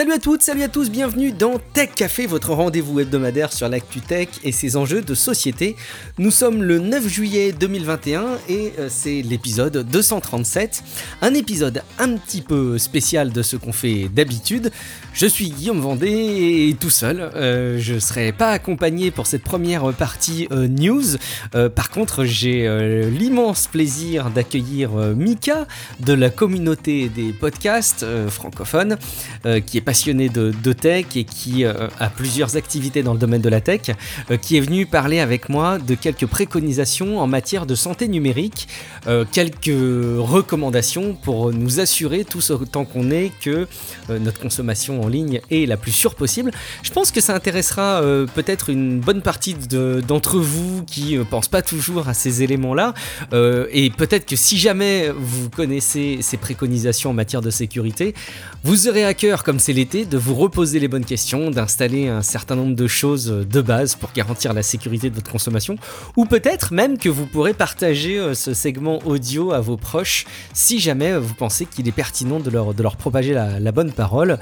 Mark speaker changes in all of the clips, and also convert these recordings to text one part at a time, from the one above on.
Speaker 1: Salut à toutes, salut à tous, bienvenue dans Tech Café, votre rendez-vous hebdomadaire sur l'actu tech et ses enjeux de société. Nous sommes le 9 juillet 2021 et c'est l'épisode 237, un épisode un petit peu spécial de ce qu'on fait d'habitude. Je suis Guillaume Vendée et tout seul, je ne serai pas accompagné pour cette première partie news. Par contre, j'ai l'immense plaisir d'accueillir Mika de la communauté des podcasts francophones, qui est passionné de tech et qui a plusieurs activités dans le domaine de la tech, qui est venu parler avec moi de quelques préconisations en matière de santé numérique, quelques recommandations pour nous assurer tous autant qu'on est que notre consommation en ligne est la plus sûre possible. Je pense que ça intéressera peut-être une bonne partie d'entre vous qui pensent pas toujours à ces éléments-là, et peut-être que si jamais vous connaissez ces préconisations en matière de sécurité, vous aurez à cœur, comme c'est l'été, de vous reposer les bonnes questions, d'installer un certain nombre de choses de base pour garantir la sécurité de votre consommation, ou peut-être même que vous pourrez partager ce segment audio à vos proches si jamais vous pensez qu'il est pertinent de leur propager la bonne parole.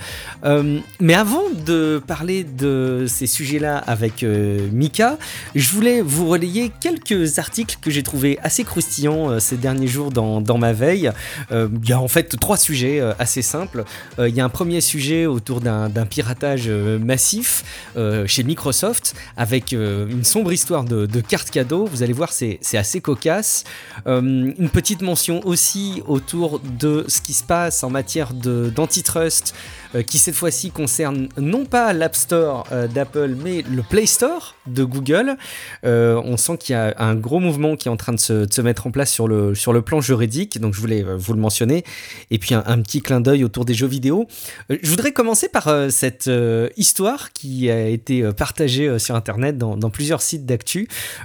Speaker 1: Mais avant de parler de ces sujets-là avec Mika, je voulais vous relayer quelques articles que j'ai trouvés assez croustillants ces derniers jours dans ma veille. Il y a en fait 3 sujets assez simples. Il y a un premier sujet autour d'un piratage massif chez Microsoft avec une sombre histoire de cartes cadeaux. Vous allez voir, c'est assez cocasse. Une petite mention aussi autour de ce qui se passe en matière d'antitrust, qui cette fois-ci concerne non pas l'App Store d'Apple, mais le Play Store de Google. On sent qu'il y a un gros mouvement qui est en train de se mettre en place sur le plan juridique, donc je voulais vous le mentionner. Et puis un petit clin d'œil autour des jeux vidéo. Je voudrais commencer par cette histoire qui a été partagée sur Internet dans plusieurs sites d'actu,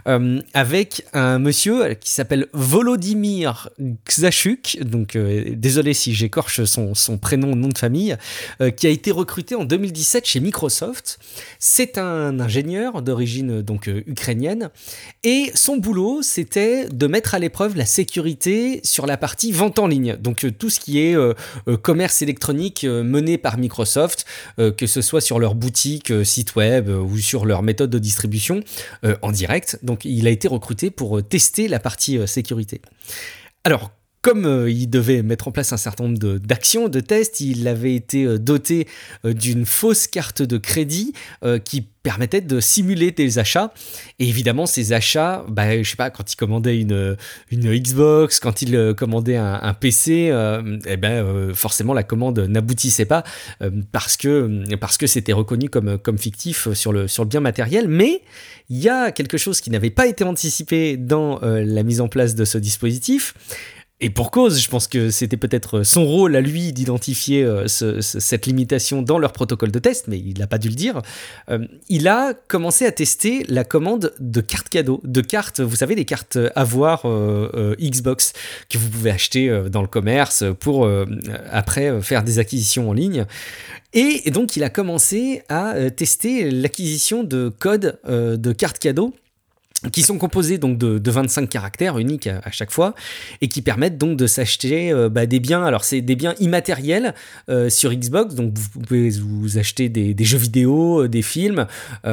Speaker 1: avec un monsieur qui s'appelle Volodymyr Ksachuk, donc désolé si j'écorche son prénom, nom de famille, qui a été recruté en 2017 chez Microsoft. C'est un ingénieur d'origine donc ukrainienne, et son boulot c'était de mettre à l'épreuve la sécurité sur la partie vente en ligne, donc tout ce qui est commerce électronique mené par Microsoft, que ce soit sur leur boutique, site web ou sur leur méthode de distribution en direct. Donc il a été recruté pour tester la partie sécurité. Alors, comme il devait mettre en place un certain nombre d'actions, de tests, il avait été doté d'une fausse carte de crédit qui permettait de simuler des achats. Et évidemment, ces achats, je sais pas, quand il commandait une Xbox, quand il commandait un PC, forcément la commande n'aboutissait pas parce que c'était reconnu comme fictif sur le bien matériel. Mais il y a quelque chose qui n'avait pas été anticipé dans la mise en place de ce dispositif. Et pour cause, je pense que c'était peut-être son rôle à lui d'identifier cette limitation dans leur protocole de test, mais il n'a pas dû le dire. Il a commencé à tester la commande de cartes cadeaux, de cartes, vous savez, des cartes avoir Xbox que vous pouvez acheter dans le commerce pour après faire des acquisitions en ligne. Et donc il a commencé à tester l'acquisition de codes de cartes cadeaux, qui sont composés donc de 25 caractères uniques à chaque fois, et qui permettent donc de s'acheter des biens. Alors c'est des biens immatériels sur Xbox, donc vous pouvez vous acheter des jeux vidéo, des films,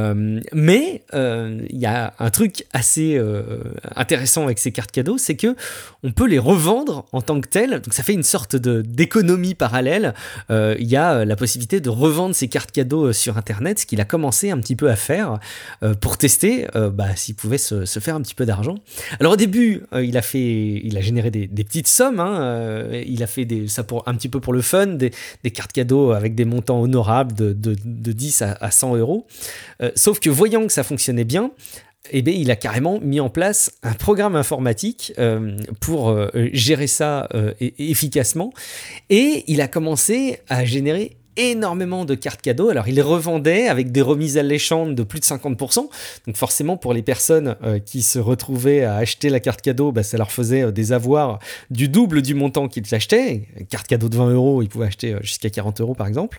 Speaker 1: mais il y a un truc assez intéressant avec ces cartes cadeaux, c'est que on peut les revendre en tant que telles, donc ça fait une sorte d'économie parallèle. Il y a la possibilité de revendre ces cartes cadeaux sur Internet, ce qu'il a commencé un petit peu à faire pour tester s'il pouvait se faire un petit peu d'argent. Alors au début, il a généré des petites sommes, il a fait ça un petit peu pour le fun, des cartes cadeaux avec des montants honorables de 10 à 100 euros. Sauf que voyant que ça fonctionnait bien, il a carrément mis en place un programme informatique pour gérer ça efficacement, et il a commencé à générer énormément de cartes cadeaux. Alors il les revendait avec des remises alléchantes de plus de 50%, donc forcément pour les personnes qui se retrouvaient à acheter la carte cadeau, ça leur faisait des avoirs du double du montant qu'ils achetaient. Une carte cadeau de 20 euros, ils pouvaient acheter jusqu'à 40 euros par exemple.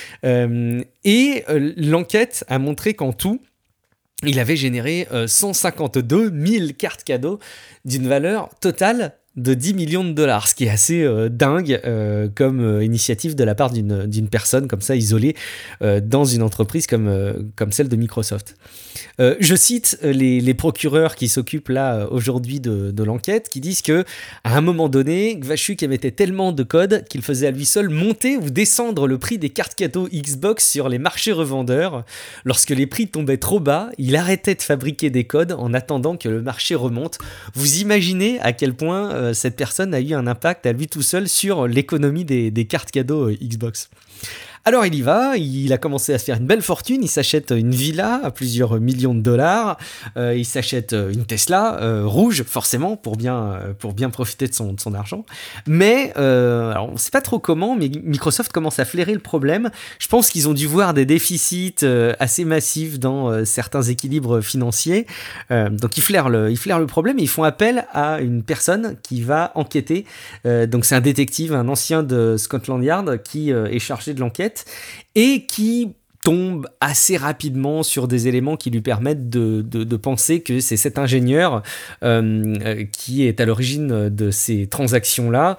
Speaker 1: L'enquête a montré qu'en tout, il avait généré 152 000 cartes cadeaux d'une valeur totale de 10 millions de dollars, ce qui est assez dingue comme initiative de la part d'une personne comme ça isolée dans une entreprise comme celle de Microsoft. Je cite les procureurs qui s'occupent là aujourd'hui de l'enquête, qui disent que à un moment donné, Gvashuk émettait tellement de code qu'il faisait à lui seul monter ou descendre le prix des cartes cadeaux Xbox sur les marchés revendeurs. Lorsque les prix tombaient trop bas, il arrêtait de fabriquer des codes en attendant que le marché remonte. Vous imaginez à quel point cette personne a eu un impact à lui tout seul sur l'économie des cartes cadeaux Xbox. Alors il y va, il a commencé à se faire une belle fortune, il s'achète une villa à plusieurs millions de dollars, il s'achète une Tesla rouge forcément pour bien profiter de son argent. Mais alors on sait pas trop comment, mais Microsoft commence à flairer le problème. Je pense qu'ils ont dû voir des déficits assez massifs dans certains équilibres financiers. Donc ils flairent le problème et ils font appel à une personne qui va enquêter. Donc c'est un détective, un ancien de Scotland Yard qui est chargé de l'enquête et qui tombe assez rapidement sur des éléments qui lui permettent de penser que c'est cet ingénieur qui est à l'origine de ces transactions-là.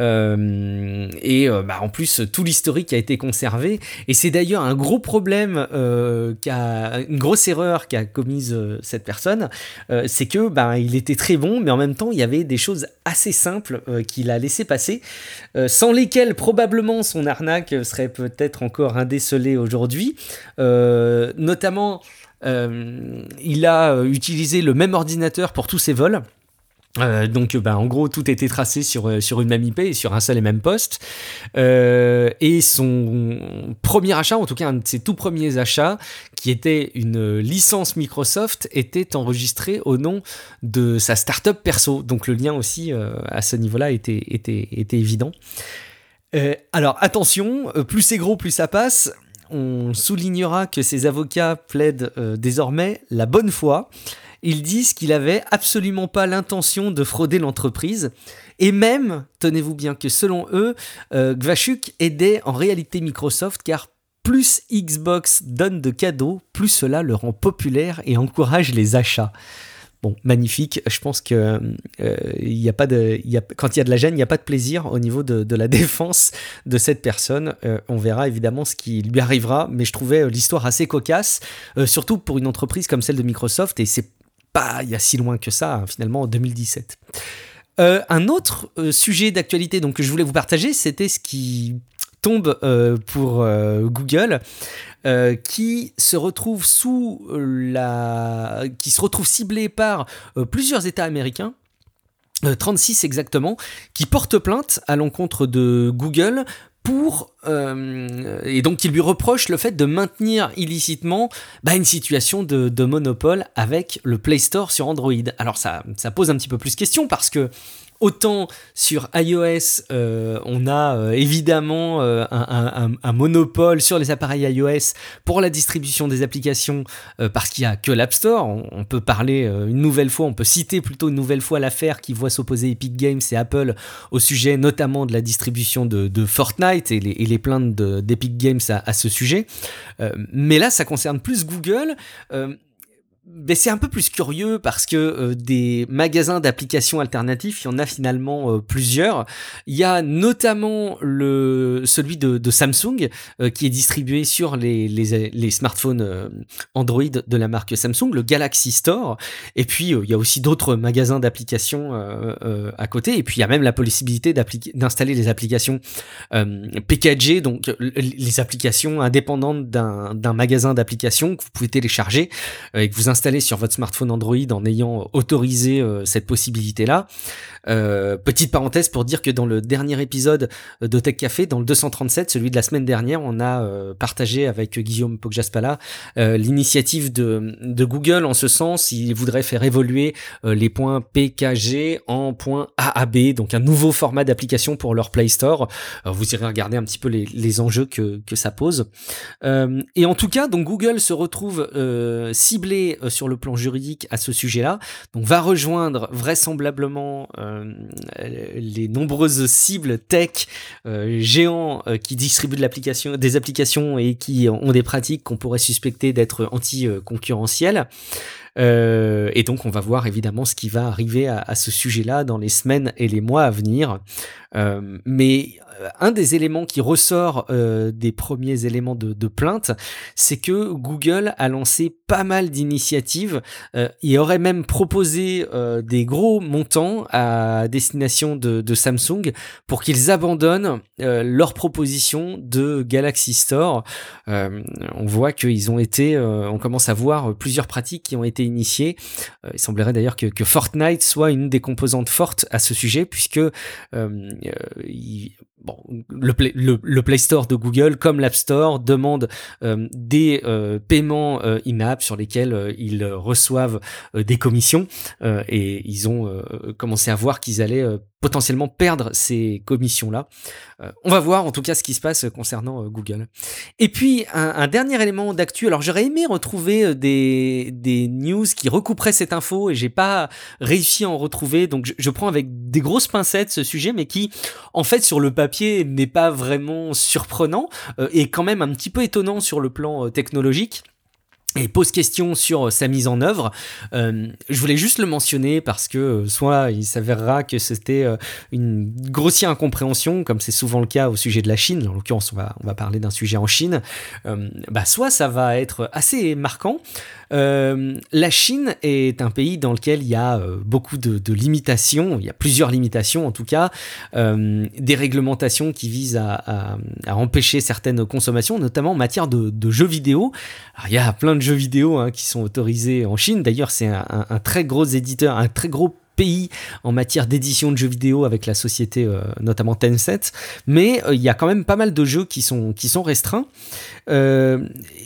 Speaker 1: En plus, tout l'historique a été conservé. Et c'est d'ailleurs un gros problème, une grosse erreur qu'a commise cette personne. C'est que il était très bon, mais en même temps, il y avait des choses assez simples qu'il a laissé passer, sans lesquelles probablement son arnaque serait peut-être encore indécelée aujourd'hui. Notamment, il a utilisé le même ordinateur pour tous ses vols. En gros, tout était tracé sur une même IP et sur un seul et même poste. Et son premier achat, en tout cas un de ses tout premiers achats, qui était une licence Microsoft, était enregistré au nom de sa startup perso. Donc le lien aussi à ce niveau-là était évident. Alors attention, plus c'est gros, plus ça passe. On soulignera que ses avocats plaident désormais la bonne foi. Ils disent qu'il avait absolument pas l'intention de frauder l'entreprise. Et même, tenez-vous bien que selon eux, Gvashuk aidait en réalité Microsoft car plus Xbox donne de cadeaux, plus cela le rend populaire et encourage les achats. Bon, magnifique. Je pense que quand il y a de la gêne, il n'y a pas de plaisir au niveau de la défense de cette personne. On verra évidemment ce qui lui arrivera, mais je trouvais l'histoire assez cocasse, surtout pour une entreprise comme celle de Microsoft, et c'est pas il y a si loin que ça, finalement, en 2017. Un autre sujet d'actualité donc, que je voulais vous partager, c'était ce qui tombe pour Google, qui se retrouve ciblé par plusieurs États américains, 36 exactement, qui portent plainte à l'encontre de Google et donc qui lui reproche le fait de maintenir illicitement une situation de monopole avec le Play Store sur Android. Alors ça pose un petit peu plus question parce que autant sur iOS, on a évidemment un monopole sur les appareils iOS pour la distribution des applications parce qu'il n'y a que l'App Store. On peut citer plutôt une nouvelle fois l'affaire qui voit s'opposer Epic Games et Apple au sujet notamment de la distribution de Fortnite et les plaintes d'Epic Games à ce sujet. Mais là, ça concerne plus Google. Mais c'est un peu plus curieux parce que des magasins d'applications alternatifs, il y en a finalement plusieurs. Il y a notamment celui de Samsung qui est distribué sur les smartphones Android de la marque Samsung, le Galaxy Store. Et puis il y a aussi d'autres magasins d'applications à côté. Et puis il y a même la possibilité d'installer les applications packagées, donc les applications indépendantes d'un magasin d'applications que vous pouvez télécharger et que vous installer sur votre smartphone Android en ayant autorisé cette possibilité-là. Petite parenthèse pour dire que dans le dernier épisode de Tech Café, dans le 237, celui de la semaine dernière, on a partagé avec Guillaume Pogjaspala l'initiative de Google en ce sens. Il voudrait faire évoluer les points PKG en points AAB, donc un nouveau format d'application pour leur Play Store. Vous irez regarder un petit peu les enjeux que ça pose. Et en tout cas, donc Google se retrouve ciblé sur le plan juridique à ce sujet-là, donc va rejoindre vraisemblablement les nombreuses cibles tech géants qui distribuent des applications et qui ont des pratiques qu'on pourrait suspecter d'être anti-concurrentielles. Et donc on va voir évidemment ce qui va arriver à ce sujet-là dans les semaines et les mois à venir. Mais un des éléments qui ressort des premiers éléments de plainte, c'est que Google a lancé pas mal d'initiatives et aurait même proposé des gros montants à destination de Samsung pour qu'ils abandonnent leur proposition de Galaxy Store. On voit qu'ils ont été, on commence à voir plusieurs pratiques qui ont été initiées. Il semblerait d'ailleurs que Fortnite soit une des composantes fortes à ce sujet, puisque le Play Store de Google, comme l'App Store, demande des paiements in-app sur lesquels ils reçoivent des commissions, et ils ont commencé à voir qu'ils allaient potentiellement perdre ces commissions-là. On va voir en tout cas ce qui se passe concernant Google. Et puis un dernier élément d'actu, alors j'aurais aimé retrouver des news qui recouperaient cette info et j'ai pas réussi à en retrouver, donc je prends avec des grosses pincettes ce sujet, mais qui en fait sur le papier n'est pas vraiment surprenant et quand même un petit peu étonnant sur le plan technologique. Et pose question sur sa mise en œuvre. Je voulais juste le mentionner parce que soit il s'avérera que c'était une grossière incompréhension, comme c'est souvent le cas au sujet de la Chine. En l'occurrence, on va parler d'un sujet en Chine. Soit ça va être assez marquant. La Chine est un pays dans lequel il y a beaucoup de limitations, il y a plusieurs limitations en tout cas, des réglementations qui visent à empêcher certaines consommations, notamment en matière de jeux vidéo. Alors, il y a plein de jeux vidéo qui sont autorisés en Chine, d'ailleurs c'est un très gros éditeur, un très gros pays en matière d'édition de jeux vidéo avec la société notamment Tencent, mais il y a quand même pas mal de jeux qui sont restreints la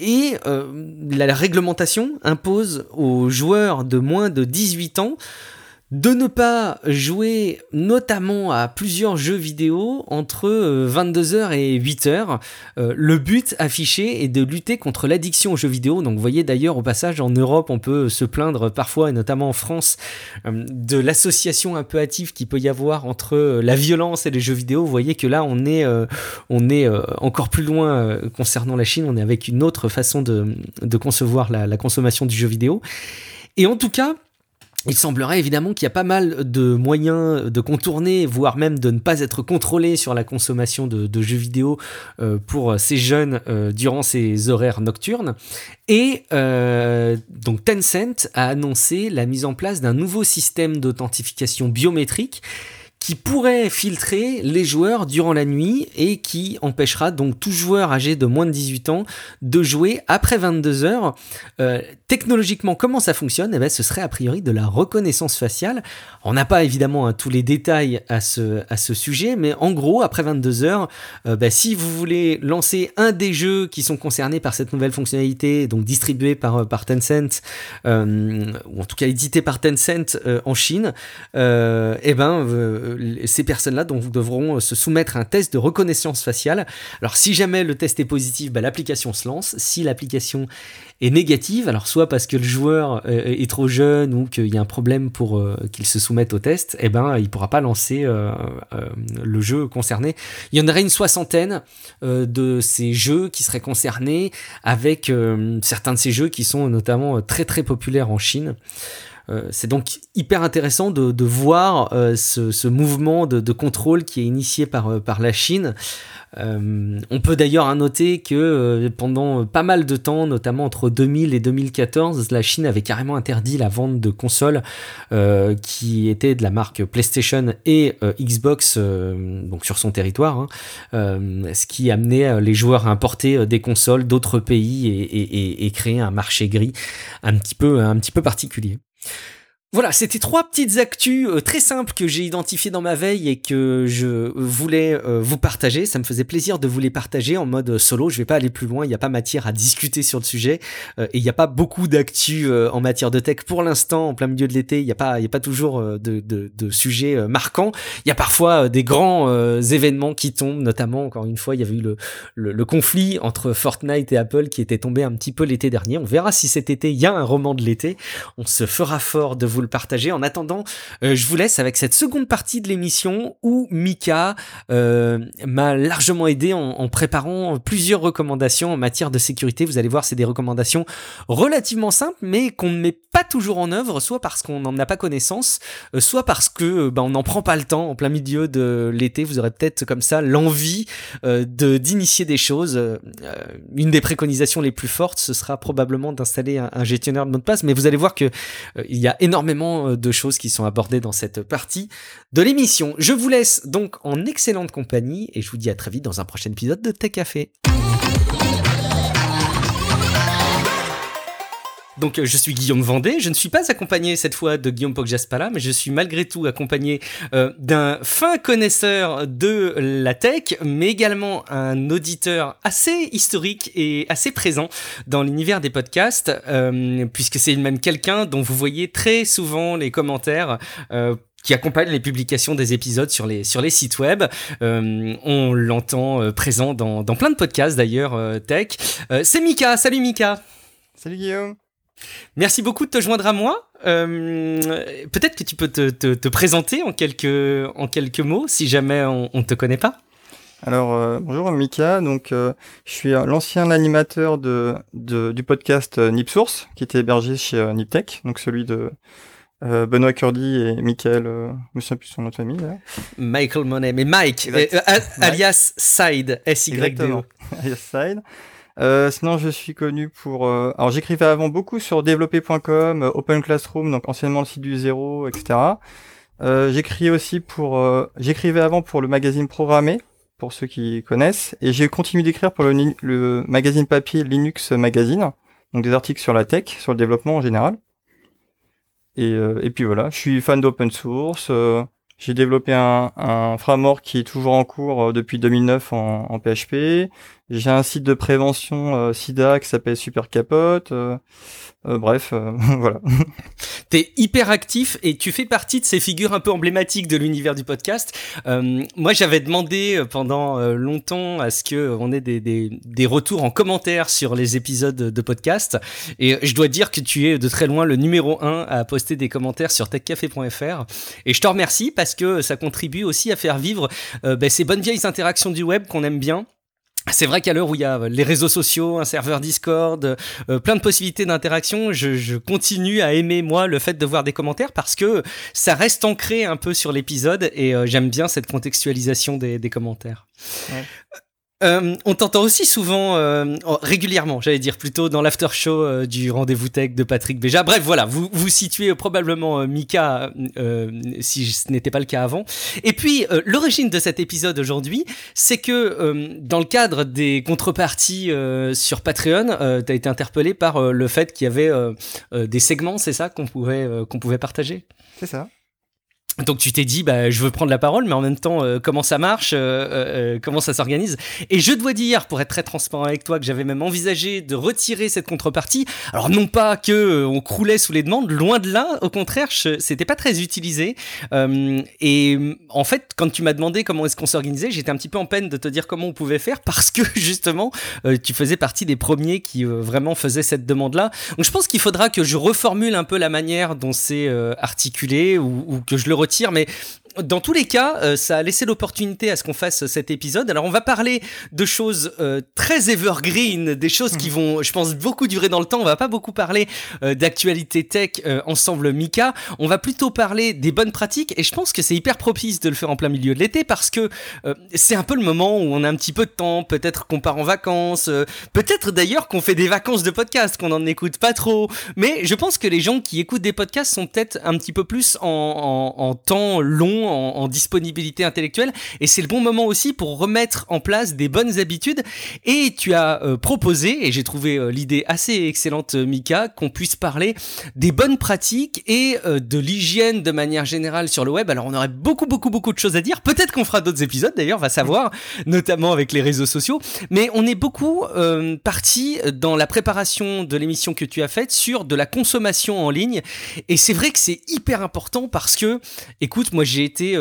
Speaker 1: réglementation impose aux joueurs de moins de 18 ans de ne pas jouer notamment à plusieurs jeux vidéo entre 22h et 8h. Le but affiché est de lutter contre l'addiction aux jeux vidéo. Donc vous voyez d'ailleurs au passage en Europe on peut se plaindre parfois et notamment en France de l'association un peu hâtive qu'il peut y avoir entre la violence et les jeux vidéo. Vous voyez que là on est encore plus loin concernant la Chine. On est avec une autre façon de concevoir la consommation du jeu vidéo. Et en tout cas, il semblerait évidemment qu'il y a pas mal de moyens de contourner, voire même de ne pas être contrôlé sur la consommation de jeux vidéo pour ces jeunes durant ces horaires nocturnes. Et donc Tencent a annoncé la mise en place d'un nouveau système d'authentification biométrique qui pourrait filtrer les joueurs durant la nuit et qui empêchera donc tout joueur âgé de moins de 18 ans de jouer après 22h. Technologiquement, comment ça fonctionne ? Ce serait a priori de la reconnaissance faciale. On n'a pas évidemment tous les détails à ce sujet, mais en gros, après 22h, si vous voulez lancer un des jeux qui sont concernés par cette nouvelle fonctionnalité, donc distribué par Tencent, ou en tout cas édité par Tencent en Chine, ces personnes-là donc devront se soumettre à un test de reconnaissance faciale. Alors si jamais le test est positif, l'application se lance. Si l'application est négative, alors soit parce que le joueur est trop jeune ou qu'il y a un problème pour qu'il se soumette au test, il ne pourra pas lancer le jeu concerné. Il y en aurait une soixantaine de ces jeux qui seraient concernés, avec certains de ces jeux qui sont notamment très très populaires en Chine. C'est donc hyper intéressant de voir ce mouvement de contrôle qui est initié par la Chine. On peut d'ailleurs noter que pendant pas mal de temps, notamment entre 2000 et 2014, la Chine avait carrément interdit la vente de consoles qui étaient de la marque PlayStation et Xbox donc sur son territoire, ce qui amenait les joueurs à importer des consoles d'autres pays et créer un marché gris un petit peu particulier. Voilà, c'était 3 petites actus très simples que j'ai identifiées dans ma veille et que je voulais vous partager. Ça me faisait plaisir de vous les partager en mode solo. Je vais pas aller plus loin, il n'y a pas matière à discuter sur le sujet et il n'y a pas beaucoup d'actus en matière de tech pour l'instant. En plein milieu de l'été, il n'y a pas toujours de sujets marquants. Il y a parfois des grands événements qui tombent, notamment encore une fois, il y avait eu le conflit entre Fortnite et Apple qui était tombé un petit peu l'été dernier. On verra si cet été il y a un roman de l'été. On se fera fort de vous le partager. En attendant, je vous laisse avec cette seconde partie de l'émission où Mika m'a largement aidé en préparant plusieurs recommandations en matière de sécurité. Vous allez voir, c'est des recommandations relativement simples, mais qu'on ne met pas toujours en œuvre, soit parce qu'on n'en a pas connaissance, soit parce que on n'en prend pas le temps. En plein milieu de l'été, vous aurez peut-être comme ça l'envie d'initier des choses. Une des préconisations les plus fortes, ce sera probablement d'installer un gestionnaire de mot de passe, mais vous allez voir que il y a énormément de choses qui sont abordées dans cette partie de l'émission. Je vous laisse donc en excellente compagnie et je vous dis à très vite dans un prochain épisode de Tech Café. Donc je suis Guillaume Vendée, je ne suis pas accompagné cette fois de Guillaume Poggiaspala, mais je suis malgré tout accompagné d'un fin connaisseur de la tech, mais également un auditeur assez historique et assez présent dans l'univers des podcasts, puisque c'est même quelqu'un dont vous voyez très souvent les commentaires qui accompagnent les publications des épisodes sur les sites web. On l'entend présent dans plein de podcasts d'ailleurs tech. C'est Mika, salut Mika.
Speaker 2: Salut Guillaume.
Speaker 1: Merci beaucoup de te joindre à moi. Peut-être que tu peux te présenter en quelques mots, si jamais on ne te connaît pas.
Speaker 2: Alors, bonjour Mika, donc je suis l'ancien animateur du podcast NipSource, qui était hébergé chez NipTech, donc celui de Benoît Curdy et Michael, je me souviens plus son nom de famille. Là.
Speaker 1: Michael Monet, mais Mike, alias Side, S-Y-D-O.
Speaker 2: Alias Side. Sinon, je suis connu pour... alors, j'écrivais avant beaucoup sur développer.com, Open Classroom, donc anciennement le site du Zéro, etc. J'écrivais avant pour le magazine Programmé, pour ceux qui connaissent, et j'ai continué d'écrire pour le magazine papier Linux Magazine, donc des articles sur la tech, sur le développement en général. Et puis voilà, je suis fan d'open source. J'ai développé un framework qui est toujours en cours depuis 2009 en PHP. J'ai un site de prévention SIDA qui s'appelle Super Capote. Bref, voilà.
Speaker 1: T'es hyper actif et tu fais partie de ces figures un peu emblématiques de l'univers du podcast. Moi, j'avais demandé pendant longtemps à ce que on ait des retours en commentaire sur les épisodes de podcast. Et je dois dire que tu es de très loin le numéro 1 à poster des commentaires sur techcafé.fr. Et je te remercie parce que ça contribue aussi à faire vivre ces bonnes vieilles interactions du web qu'on aime bien. C'est vrai qu'à l'heure où il y a les réseaux sociaux, un serveur Discord, plein de possibilités d'interaction, je continue à aimer, moi, le fait de voir des commentaires parce que ça reste ancré un peu sur l'épisode et j'aime bien cette contextualisation des commentaires. Ouais. On t'entend aussi souvent, régulièrement, j'allais dire plutôt dans l'after show du rendez-vous tech de Patrick Béja. Bref, voilà, vous situez probablement Mika si ce n'était pas le cas avant. Et puis, l'origine de cet épisode aujourd'hui, c'est que dans le cadre des contreparties sur Patreon, t'as été interpellé par le fait qu'il y avait des segments, c'est ça, qu'on pouvait partager ?
Speaker 2: C'est ça.
Speaker 1: Donc tu t'es dit, je veux prendre la parole, mais en même temps, comment ça marche, comment ça s'organise. Et je dois dire, pour être très transparent avec toi, que j'avais même envisagé de retirer cette contrepartie. Alors non pas que on croulait sous les demandes, loin de là. Au contraire, c'était pas très utilisé. Et en fait, quand tu m'as demandé comment est-ce qu'on s'organisait, j'étais un petit peu en peine de te dire comment on pouvait faire parce que justement, tu faisais partie des premiers qui vraiment faisaient cette demande-là. Donc je pense qu'il faudra que je reformule un peu la manière dont c'est articulé ou que je le retire, mais dans tous les cas, ça a laissé l'opportunité à ce qu'on fasse cet épisode. Alors, on va parler de choses très evergreen, des choses qui vont, je pense, beaucoup durer dans le temps. On va pas beaucoup parler d'actualité tech ensemble, Mika. On va plutôt parler des bonnes pratiques. Et je pense que c'est hyper propice de le faire en plein milieu de l'été parce que c'est un peu le moment où on a un petit peu de temps. Peut-être qu'on part en vacances. Peut-être d'ailleurs qu'on fait des vacances de podcast, qu'on n'en écoute pas trop. Mais je pense que les gens qui écoutent des podcasts sont peut-être un petit peu plus en temps long, en disponibilité intellectuelle, et c'est le bon moment aussi pour remettre en place des bonnes habitudes. Et tu as proposé, et j'ai trouvé l'idée assez excellente, Mika, qu'on puisse parler des bonnes pratiques et de l'hygiène de manière générale sur le web. Alors on aurait beaucoup de choses à dire, peut-être qu'on fera d'autres épisodes d'ailleurs, va savoir, notamment avec les réseaux sociaux, mais on est beaucoup parti dans la préparation de l'émission que tu as faite sur de la consommation en ligne, et c'est vrai que c'est hyper important parce que, écoute, moi j'ai été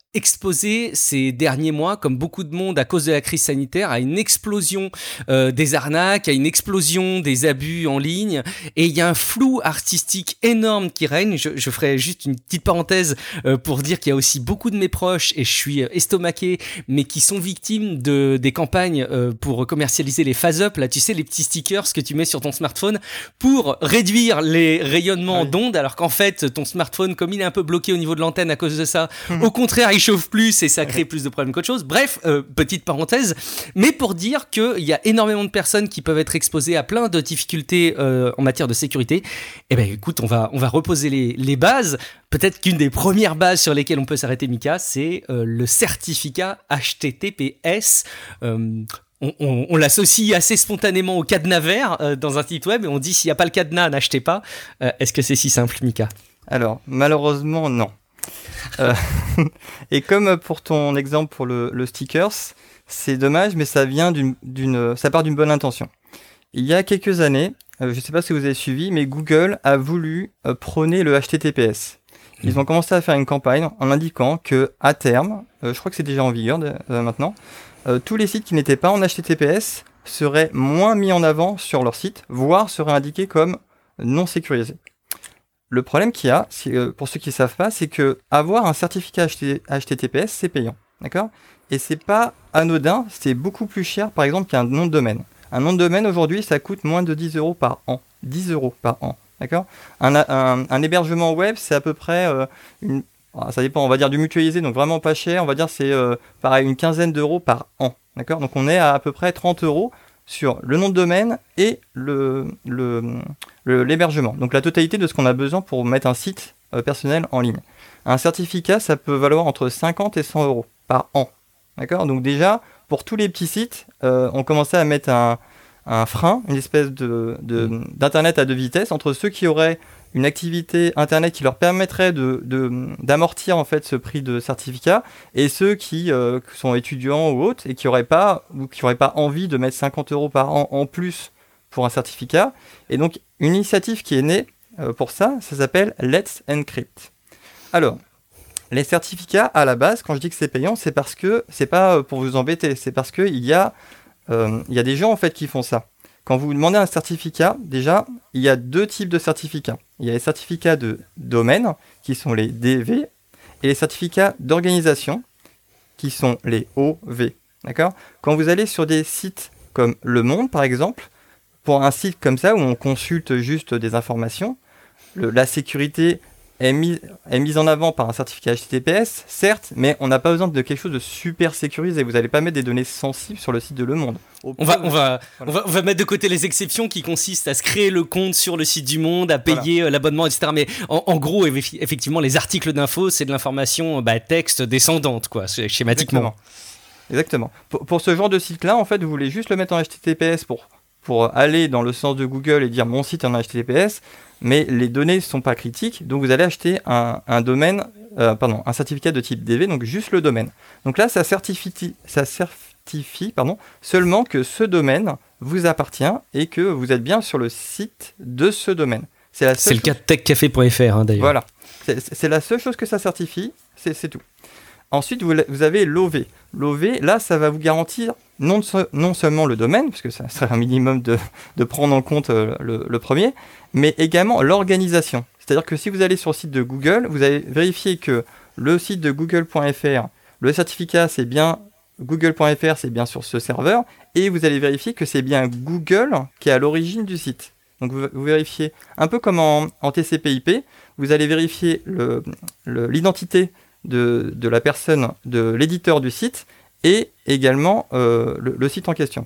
Speaker 1: exposé ces derniers mois, comme beaucoup de monde à cause de la crise sanitaire, à une explosion des arnaques, à une explosion des abus en ligne, et il y a un flou artistique énorme qui règne. Je ferai juste une petite parenthèse pour dire qu'il y a aussi beaucoup de mes proches, et je suis estomaqué, mais qui sont victimes des campagnes pour commercialiser les phase-up, là tu sais, les petits stickers que tu mets sur ton smartphone pour réduire les rayonnements d'ondes, alors qu'en fait ton smartphone, comme il est un peu bloqué au niveau de l'antenne à cause de ça, au contraire il chauffe plus et ça crée plus de problèmes qu'autre chose. Bref, petite parenthèse, mais pour dire qu'il y a énormément de personnes qui peuvent être exposées à plein de difficultés en matière de sécurité. Eh ben écoute, on va reposer les bases. Peut-être qu'une des premières bases sur lesquelles on peut s'arrêter, Mika, c'est le certificat HTTPS. On l'associe assez spontanément au cadenas vert dans un site web, et on dit s'il n'y a pas le cadenas, n'achetez pas. Est-ce que c'est si simple, Mika ? Alors,
Speaker 2: malheureusement, non. Et comme pour ton exemple pour le stickers, c'est dommage, mais ça vient ça part d'une bonne intention. Il y a quelques années, je ne sais pas si vous avez suivi, mais Google a voulu prôner le HTTPS. Ils ont commencé à faire une campagne en indiquant que à terme, je crois que c'est déjà en vigueur maintenant, tous les sites qui n'étaient pas en HTTPS seraient moins mis en avant sur leur site, voire seraient indiqués comme non sécurisés. Le problème qu'il y a, pour ceux qui ne savent pas, c'est que avoir un certificat HTTPS, c'est payant, d'accord ? Et c'est pas anodin, c'est beaucoup plus cher, par exemple, qu'un nom de domaine. Un nom de domaine, aujourd'hui, ça coûte moins de 10 € par an. 10 € par an, d'accord ? Un hébergement web, c'est à peu près, ça dépend, on va dire du mutualisé, donc vraiment pas cher, on va dire c'est pareil, une quinzaine d'euros par an, d'accord ? Donc on est à peu près 30 € sur le nom de domaine et l'hébergement. Donc la totalité de ce qu'on a besoin pour mettre un site personnel en ligne. Un certificat, ça peut valoir entre 50 et 100 € par an. D'accord ? Donc déjà, pour tous les petits sites, on commençait à mettre un frein, une espèce d'internet à deux vitesses entre ceux qui auraient une activité internet qui leur permettrait d'amortir en fait ce prix de certificat, et ceux qui sont étudiants ou autres et qui n'auraient pas envie de mettre 50 € par an en plus pour un certificat. Et donc une initiative qui est née pour ça s'appelle Let's Encrypt. Alors, les certificats à la base, quand je dis que c'est payant, c'est parce que c'est pas pour vous embêter, c'est parce que il y a des gens en fait qui font ça. Quand vous demandez un certificat, déjà, il y a deux types de certificats. Il y a les certificats de domaine, qui sont les DV, et les certificats d'organisation, qui sont les OV. D'accord ? Quand vous allez sur des sites comme Le Monde, par exemple, pour un site comme ça, où on consulte juste des informations, la sécurité est mise en avant par un certificat HTTPS, certes, mais on n'a pas besoin de quelque chose de super sécurisé. Vous n'allez pas mettre des données sensibles sur le site de Le Monde.
Speaker 1: On va mettre de côté les exceptions qui consistent à se créer le compte sur le site du Monde, à payer l'abonnement, etc. Mais en gros, effectivement, les articles d'infos, c'est de l'information texte descendante, quoi, schématiquement.
Speaker 2: Exactement. Pour ce genre de site-là, en fait, vous voulez juste le mettre en HTTPS pour aller dans le sens de Google et dire mon site est en HTTPS, mais les données ne sont pas critiques, donc vous allez acheter un certificat de type DV, donc juste le domaine. Donc là, ça certifie seulement que ce domaine vous appartient et que vous êtes bien sur le site de ce domaine.
Speaker 1: C'est le cas de techcafé.fr, d'ailleurs.
Speaker 2: Voilà, c'est la seule chose que ça certifie, c'est tout. Ensuite, vous avez l'OV. L'OV, là, ça va vous garantir non seulement le domaine, parce que ça serait un minimum de prendre en compte le premier, mais également l'organisation. C'est-à-dire que si vous allez sur le site de Google, vous allez vérifier que le site de google.fr, le certificat, c'est bien google.fr, c'est bien sur ce serveur, et vous allez vérifier que c'est bien Google qui est à l'origine du site. Donc vous vérifiez, un peu comme en TCP/IP, vous allez vérifier l'identité de la personne, de l'éditeur du site, et également le site en question.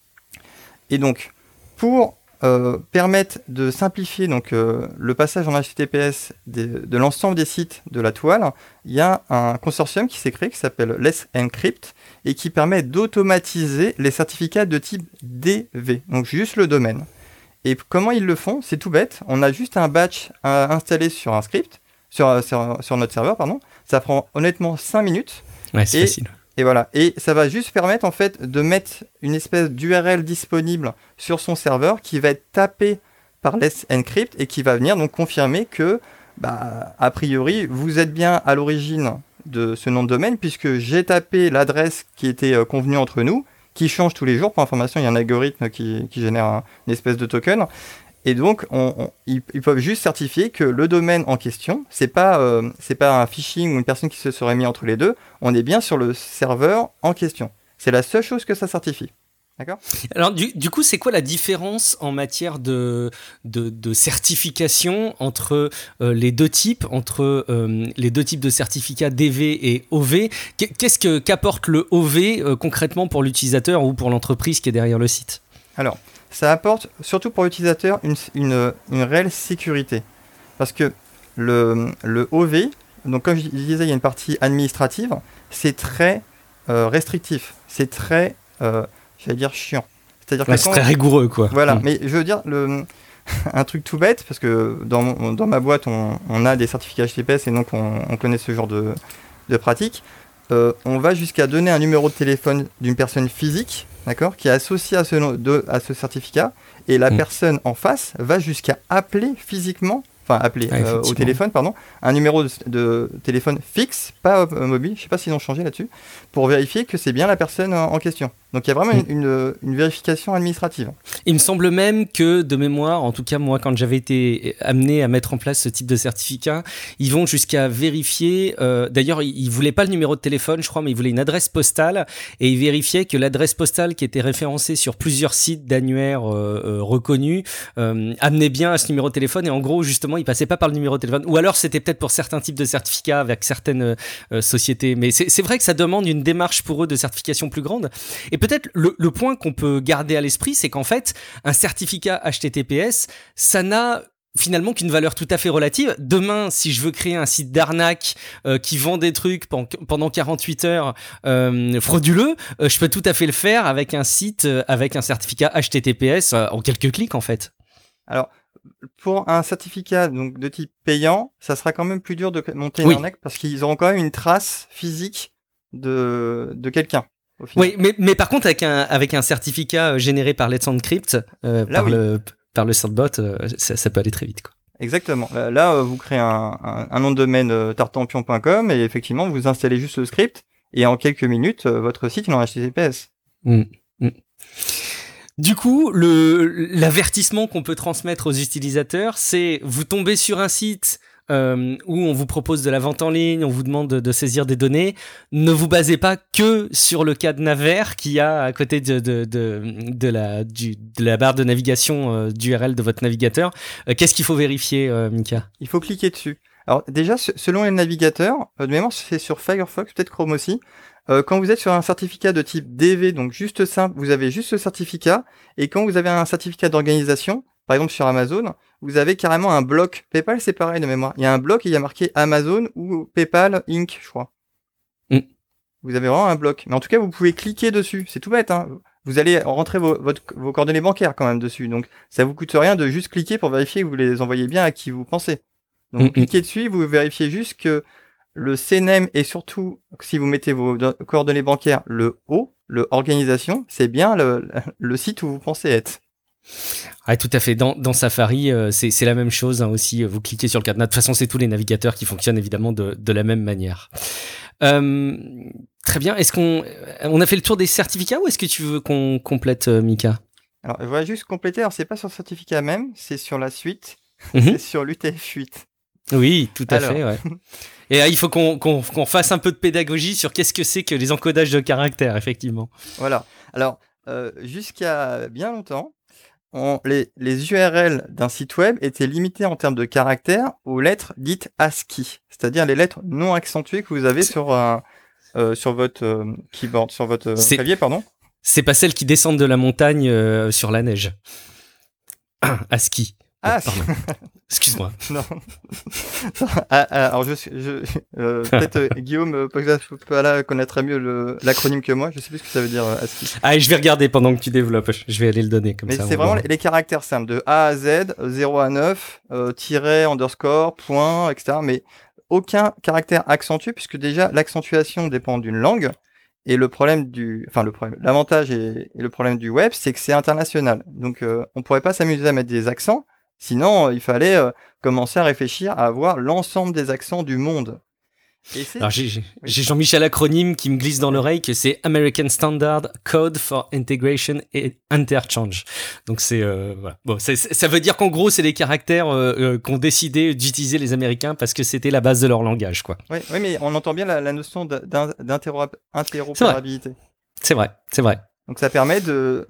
Speaker 2: Et donc, pour permettre de simplifier le passage en HTTPS de l'ensemble des sites de la toile, il y a un consortium qui s'est créé, qui s'appelle Let's Encrypt, et qui permet d'automatiser les certificats de type DV, donc juste le domaine. Et comment ils le font ? C'est tout bête, on a juste un batch à installer sur un script, sur notre serveur, pardon. Ça prend honnêtement 5 minutes.
Speaker 1: Ouais, c'est facile.
Speaker 2: Et voilà. Et ça va juste permettre en fait de mettre une espèce d'URL disponible sur son serveur qui va être tapé par Let's Encrypt et qui va venir donc confirmer que, a priori, vous êtes bien à l'origine de ce nom de domaine puisque j'ai tapé l'adresse qui était convenue entre nous, qui change tous les jours. Pour information, il y a un algorithme qui génère une espèce de token. Et donc, ils peuvent juste certifier que le domaine en question, c'est pas un phishing ou une personne qui se serait mis entre les deux. On est bien sur le serveur en question. C'est la seule chose que ça certifie. D'accord ?
Speaker 1: Alors du coup, c'est quoi la différence en matière de certification entre les deux types, de certificats DV et OV ? Qu'apporte le OV concrètement pour l'utilisateur ou pour l'entreprise qui est derrière le site ?
Speaker 2: Alors, ça apporte surtout pour l'utilisateur une réelle sécurité. Parce que le OV, donc comme je disais, il y a une partie administrative, c'est très restrictif, c'est très... j'allais dire chiant. C'est-à-dire que
Speaker 1: c'est très rigoureux, quoi.
Speaker 2: Voilà, mais je veux dire, un truc tout bête, parce que dans ma boîte, on a des certificats HTTPS et donc on connaît ce genre de pratique. On va jusqu'à donner un numéro de téléphone d'une personne physique, d'accord, qui est associé à ce certificat, et la personne en face va jusqu'à appeler physiquement, au téléphone, un numéro de téléphone fixe, pas mobile, je ne sais pas s'ils ont changé là-dessus, pour vérifier que c'est bien la personne en question. Donc il y a vraiment une vérification administrative.
Speaker 1: Il me semble même que, de mémoire, en tout cas moi quand j'avais été amené à mettre en place ce type de certificat, ils vont jusqu'à vérifier, d'ailleurs ils voulaient pas le numéro de téléphone je crois, mais ils voulaient une adresse postale, et ils vérifiaient que l'adresse postale qui était référencée sur plusieurs sites d'annuaires reconnus amenait bien à ce numéro de téléphone, et en gros justement ils passaient pas par le numéro de téléphone, ou alors c'était peut-être pour certains types de certificats avec certaines sociétés, mais c'est vrai que ça demande une démarche pour eux de certification plus grande. Et peut-être le point qu'on peut garder à l'esprit, c'est qu'en fait, un certificat HTTPS, ça n'a finalement qu'une valeur tout à fait relative. Demain, si je veux créer un site d'arnaque qui vend des trucs pendant 48 heures frauduleux, je peux tout à fait le faire avec un site, avec un certificat HTTPS en quelques clics en fait.
Speaker 2: Alors, pour un certificat donc, de type payant, ça sera quand même plus dur de monter une arnaque parce qu'ils auront quand même une trace physique de quelqu'un.
Speaker 1: Oui, mais par contre, avec un certificat généré par Let's Encrypt, par le certbot, ça peut aller très vite, quoi.
Speaker 2: Exactement. Là, vous créez un nom de domaine tartampion.com et effectivement, vous installez juste le script et en quelques minutes, votre site il est en HTTPS.
Speaker 1: Du coup, l'avertissement qu'on peut transmettre aux utilisateurs, c'est vous tombez sur un site où on vous propose de la vente en ligne, on vous demande de saisir des données. Ne vous basez pas que sur le cadenas vert qu'il y a à côté de la barre de navigation d'URL de votre navigateur. Qu'est-ce qu'il faut vérifier, Mika ? Il
Speaker 2: faut cliquer dessus. Alors déjà, selon les navigateurs, de mémoire c'est sur Firefox, peut-être Chrome aussi, quand vous êtes sur un certificat de type DV, donc juste simple, vous avez juste ce certificat, et quand vous avez un certificat d'organisation, par exemple sur Amazon, vous avez carrément un bloc. PayPal, c'est pareil de mémoire. Il y a un bloc et il y a marqué Amazon ou PayPal Inc., je crois. Vous avez vraiment un bloc. Mais en tout cas, vous pouvez cliquer dessus. C'est tout bête, hein. Vous allez rentrer vos coordonnées bancaires quand même dessus. Donc, ça vous coûte rien de juste cliquer pour vérifier que vous les envoyez bien à qui vous pensez. Donc, vous cliquez dessus, vous vérifiez juste que le CNAME et surtout, si vous mettez vos coordonnées bancaires, le O, le organisation, c'est bien le site où vous pensez être.
Speaker 1: Ouais, tout à fait. Dans Safari, c'est la même chose hein, aussi. Vous cliquez sur le cadenas. De toute façon, c'est tous les navigateurs qui fonctionnent évidemment de la même manière. Très bien. Est-ce qu'on a fait le tour des certificats ou est-ce que tu veux qu'on complète, Mika ?
Speaker 2: Alors, je voudrais juste compléter. Alors, c'est pas sur le certificat même, c'est sur la suite. C'est sur l'UTF-8.
Speaker 1: Oui, tout à fait. Ouais. Et il faut qu'on fasse un peu de pédagogie sur qu'est-ce que c'est que les encodages de caractères, effectivement.
Speaker 2: Voilà. Alors, jusqu'à bien longtemps, les URL d'un site web étaient limitées en termes de caractères aux lettres dites ASCII, c'est-à-dire les lettres non accentuées que vous avez sur votre keyboard, sur votre clavier, pardon.
Speaker 1: C'est pas celles qui descendent de la montagne sur la neige. ASCII.
Speaker 2: Ah,
Speaker 1: excuse-moi.
Speaker 2: Non. Alors peut-être Guillaume Pogla connaîtrait mieux l'acronyme que moi. Je sais plus ce que ça veut dire ASCII.
Speaker 1: Ah, et je vais regarder pendant que tu développes. Je vais aller le donner comme ça.
Speaker 2: Mais c'est vraiment les caractères simples de A à Z, 0 à 9, tiret, underscore, point, etc. Mais aucun caractère accentué puisque déjà l'accentuation dépend d'une langue. Et l'avantage et le problème du web, c'est que c'est international. Donc on pourrait pas s'amuser à mettre des accents. Sinon, il fallait commencer à réfléchir à avoir l'ensemble des accents du monde.
Speaker 1: Alors j'ai Jean-Michel Acronyme qui me glisse dans l'oreille que c'est American Standard Code for Integration and Interchange. Donc c'est voilà. Bon, ça veut dire qu'en gros c'est les caractères qu'ont décidé d'utiliser les Américains parce que c'était la base de leur langage, quoi.
Speaker 2: Oui, mais on entend bien la notion d'interopérabilité.
Speaker 1: C'est vrai.
Speaker 2: Donc ça permet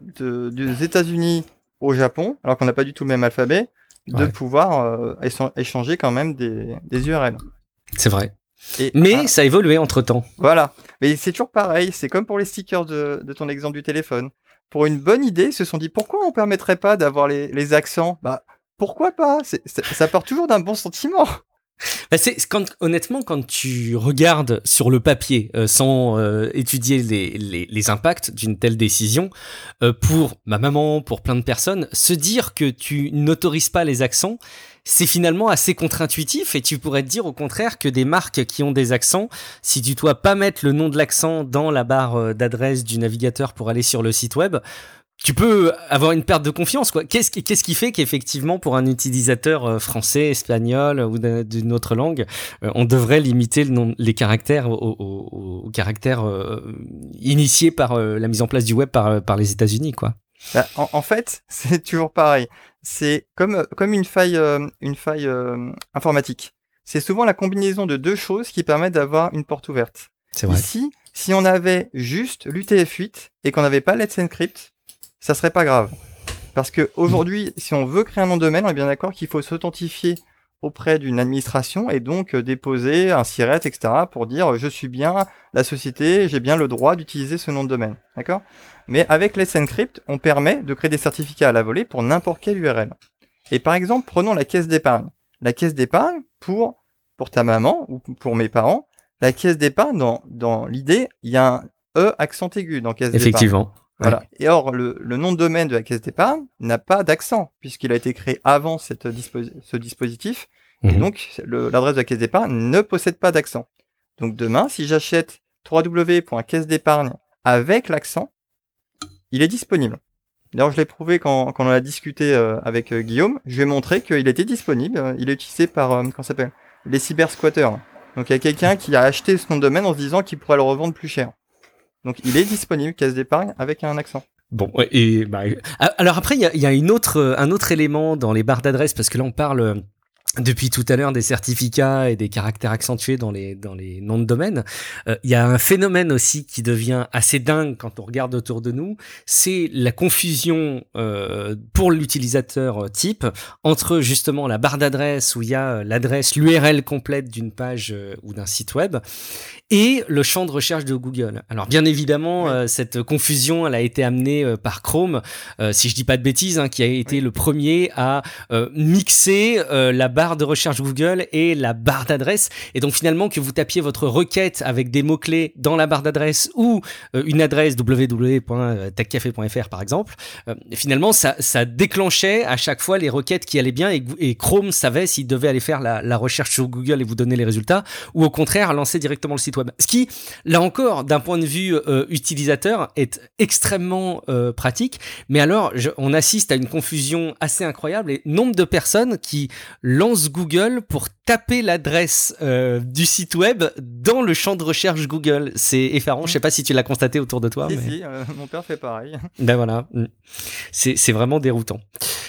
Speaker 2: des États-Unis au Japon, alors qu'on n'a pas du tout le même alphabet, de pouvoir échanger quand même des URL.
Speaker 1: C'est vrai. Mais ça a évolué entre-temps.
Speaker 2: Voilà. Mais c'est toujours pareil. C'est comme pour les stickers de ton exemple du téléphone. Pour une bonne idée, ils se sont dit pourquoi on permettrait pas d'avoir les accents ? Bah, pourquoi pas ? Ça part toujours d'un bon sentiment.
Speaker 1: Honnêtement, quand tu regardes sur le papier sans étudier les impacts d'une telle décision, pour ma maman, pour plein de personnes, se dire que tu n'autorises pas les accents, c'est finalement assez contre-intuitif et tu pourrais te dire au contraire que des marques qui ont des accents, si tu dois pas mettre le nom de l'accent dans la barre d'adresse du navigateur pour aller sur le site web, tu peux avoir une perte de confiance, quoi. Qu'est-ce qui fait qu'effectivement, pour un utilisateur français, espagnol ou d'une autre langue, on devrait limiter les caractères aux caractères initiés par la mise en place du web par les États-Unis, quoi.
Speaker 2: Bah, en fait, c'est toujours pareil. C'est comme une faille informatique. C'est souvent la combinaison de deux choses qui permettent d'avoir une porte ouverte.
Speaker 1: C'est vrai.
Speaker 2: Ici, si on avait juste l'UTF-8 et qu'on n'avait pas Let's Encrypt, ça serait pas grave. Parce que aujourd'hui, si on veut créer un nom de domaine, on est bien d'accord qu'il faut s'authentifier auprès d'une administration et donc déposer un SIRET, etc. pour dire je suis bien la société, j'ai bien le droit d'utiliser ce nom de domaine. D'accord ? Mais avec Let's Encrypt, on permet de créer des certificats à la volée pour n'importe quelle URL. Et par exemple, prenons la caisse d'épargne. La caisse d'épargne, pour ta maman ou pour mes parents, la caisse d'épargne, dans l'idée, il y a un E accent aigu dans caisse d'épargne.
Speaker 1: Effectivement.
Speaker 2: Voilà. Ouais. Et or, le nom de domaine de la caisse d'épargne n'a pas d'accent, puisqu'il a été créé avant ce dispositif. Et donc, l'adresse de la caisse d'épargne ne possède pas d'accent. Donc demain, si j'achète www.caisse d'épargne avec l'accent, il est disponible. D'ailleurs, je l'ai prouvé quand on a discuté avec Guillaume. Je lui ai montré qu'il était disponible. Il est utilisé par, comment ça s'appelle ? Les cybersquatteurs. Donc, il y a quelqu'un qui a acheté ce nom de domaine en se disant qu'il pourrait le revendre plus cher. Donc, il est disponible, caisse d'épargne, avec un accent.
Speaker 1: Bon, et alors après, il y a un autre élément dans les barres d'adresse, parce que là, on parle depuis tout à l'heure des certificats et des caractères accentués dans les noms de domaine. Il y a un phénomène aussi qui devient assez dingue quand on regarde autour de nous, c'est la confusion pour l'utilisateur type entre justement la barre d'adresse où il y a l'adresse, l'URL complète d'une page ou d'un site web et le champ de recherche de Google. Alors bien évidemment, cette confusion, elle a été amenée par Chrome, si je dis pas de bêtises, qui a été le premier à mixer la barre de recherche Google et la barre d'adresse. Et donc finalement, que vous tapiez votre requête avec des mots-clés dans la barre d'adresse ou une adresse www.techcafé.fr par exemple, finalement, ça déclenchait à chaque fois les requêtes qui allaient bien et Chrome savait s'il devait aller faire la recherche sur Google et vous donner les résultats ou au contraire lancer directement le site web. Ce qui, là encore, d'un point de vue utilisateur, est extrêmement pratique. Mais alors, on assiste à une confusion assez incroyable et nombre de personnes qui lancent Google pour taper l'adresse du site web dans le champ de recherche Google. C'est effarant. Je sais pas si tu l'as constaté autour de toi.
Speaker 2: Si, mon père fait pareil.
Speaker 1: Ben voilà, c'est vraiment déroutant.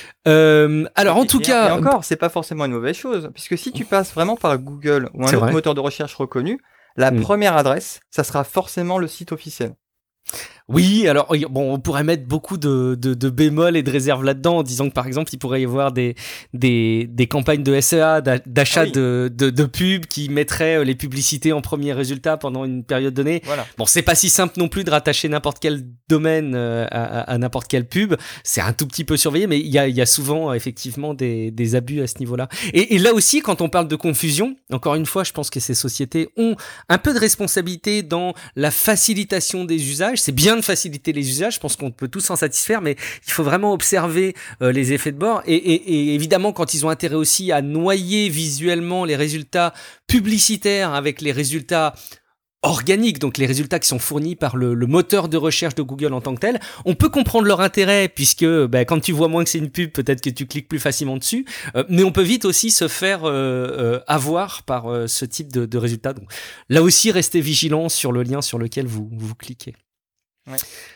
Speaker 1: Alors en tout cas,
Speaker 2: et encore, c'est pas forcément une mauvaise chose, puisque si tu passes vraiment par Google ou un autre moteur de recherche reconnu, la première adresse, ça sera forcément le site officiel.
Speaker 1: Oui, alors bon, on pourrait mettre beaucoup de bémols et de réserves là-dedans, en disant que par exemple, il pourrait y avoir des campagnes de SEA, d'achat de pubs qui mettraient les publicités en premier résultat pendant une période donnée.
Speaker 2: Voilà.
Speaker 1: Bon, c'est pas si simple non plus de rattacher n'importe quel domaine à n'importe quelle pub. C'est un tout petit peu surveillé, mais il y a souvent effectivement des abus à ce niveau-là. Et là aussi, quand on parle de confusion, encore une fois, je pense que ces sociétés ont un peu de responsabilité dans la facilitation des usages. C'est bien de faciliter les usages, je pense qu'on peut tous s'en satisfaire, mais il faut vraiment observer les effets de bord et évidemment quand ils ont intérêt aussi à noyer visuellement les résultats publicitaires avec les résultats organiques, donc les résultats qui sont fournis par le moteur de recherche de Google en tant que tel. On peut comprendre leur intérêt puisque quand tu vois moins que c'est une pub, peut-être que tu cliques plus facilement dessus, mais on peut vite aussi se faire avoir par ce type de résultats. Donc, là aussi, restez vigilants sur le lien sur lequel vous cliquez.
Speaker 2: Ouais.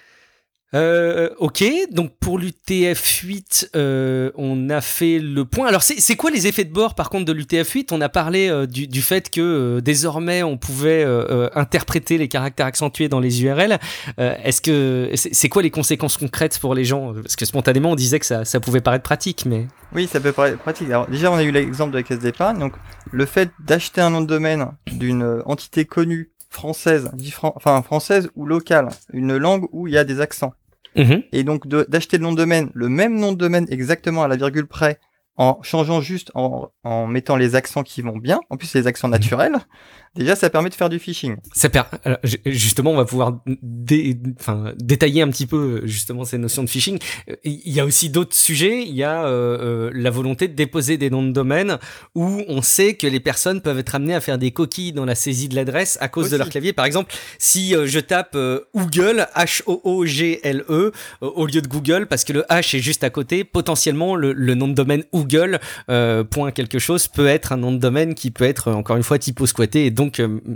Speaker 1: Ok, donc pour l'UTF-8, on a fait le point. Alors c'est quoi les effets de bord par contre de l'UTF-8 ? On a parlé du fait que désormais on pouvait interpréter les caractères accentués dans les URL. Est-ce que c'est quoi les conséquences concrètes pour les gens ? Parce que spontanément on disait que ça pouvait paraître pratique, mais...
Speaker 2: Oui, ça peut paraître pratique. Alors déjà on a eu l'exemple de la caisse d'épargne. Donc le fait d'acheter un nom de domaine d'une entité connue française, française ou locale, une langue où il y a des accents. Et donc d'acheter le nom de domaine, le même nom de domaine exactement à la virgule près, en changeant juste, en mettant les accents qui vont bien, en plus les accents naturels, déjà ça permet de faire du phishing.
Speaker 1: Alors, justement, on va pouvoir détailler un petit peu justement ces notions de phishing. Il y a aussi d'autres sujets. Il y a la volonté de déposer des noms de domaine où on sait que les personnes peuvent être amenées à faire des coquilles dans la saisie de l'adresse à cause de leur clavier. Par exemple, si je tape Google, H-O-O-G-L-E, au lieu de Google, parce que le H est juste à côté, potentiellement le nom de domaine Google, point quelque chose, peut être un nom de domaine qui peut être, encore une fois, typo squatté et donc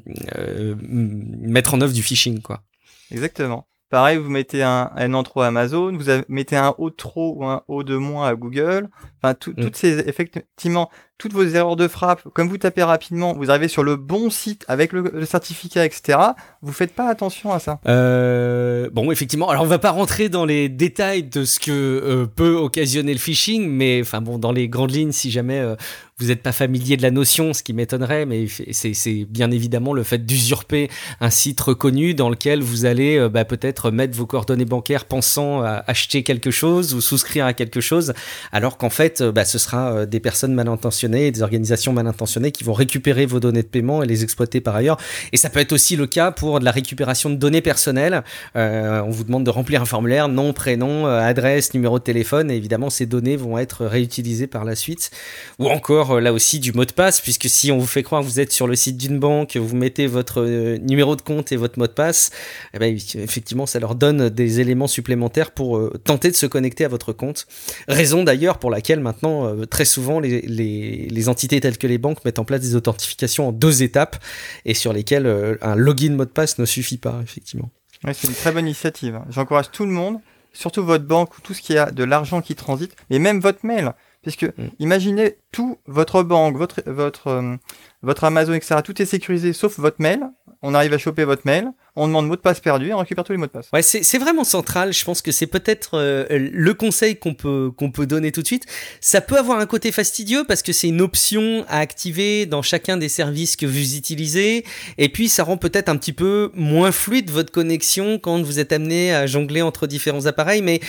Speaker 1: mettre en œuvre du phishing, quoi.
Speaker 2: Exactement. Pareil, vous mettez un N trop à Amazon, mettez un O de trop ou un O de moins à Google. Enfin, toutes ces, effectivement, toutes vos erreurs de frappe, comme vous tapez rapidement, vous arrivez sur le bon site avec le certificat, etc. Vous faites pas attention à ça.
Speaker 1: Bon, effectivement. Alors, on va pas rentrer dans les détails de ce que peut occasionner le phishing, mais enfin bon, dans les grandes lignes, si jamais vous n'êtes pas familier de la notion, ce qui m'étonnerait, mais c'est bien évidemment le fait d'usurper un site reconnu dans lequel vous allez peut-être mettre vos coordonnées bancaires pensant à acheter quelque chose ou souscrire à quelque chose, alors qu'en fait, ce sera des personnes mal intentionnées, des organisations mal intentionnées qui vont récupérer vos données de paiement et les exploiter par ailleurs. Et ça peut être aussi le cas pour de la récupération de données personnelles. On vous demande de remplir un formulaire, nom, prénom, adresse, numéro de téléphone, et évidemment, ces données vont être réutilisées par la suite. Ou encore, là aussi du mot de passe, puisque si on vous fait croire que vous êtes sur le site d'une banque, vous mettez votre numéro de compte et votre mot de passe, effectivement ça leur donne des éléments supplémentaires pour tenter de se connecter à votre compte. Raison d'ailleurs pour laquelle maintenant très souvent les entités telles que les banques mettent en place des authentifications en 2 étapes et sur lesquelles un login mot de passe ne suffit pas, effectivement.
Speaker 2: Ouais, c'est une très bonne initiative. J'encourage tout le monde, surtout votre banque ou tout ce qui a de l'argent qui transite, mais même votre mail. Parce que imaginez tout, votre banque, votre Amazon, etc. Tout est sécurisé sauf votre mail. On arrive à choper votre mail, on demande mot de passe perdu et on récupère tous les mots de passe.
Speaker 1: Ouais, c'est vraiment central. Je pense que c'est peut-être le conseil qu'on peut donner tout de suite. Ça peut avoir un côté fastidieux parce que c'est une option à activer dans chacun des services que vous utilisez. Et puis, ça rend peut-être un petit peu moins fluide votre connexion quand vous êtes amené à jongler entre différents appareils. Mais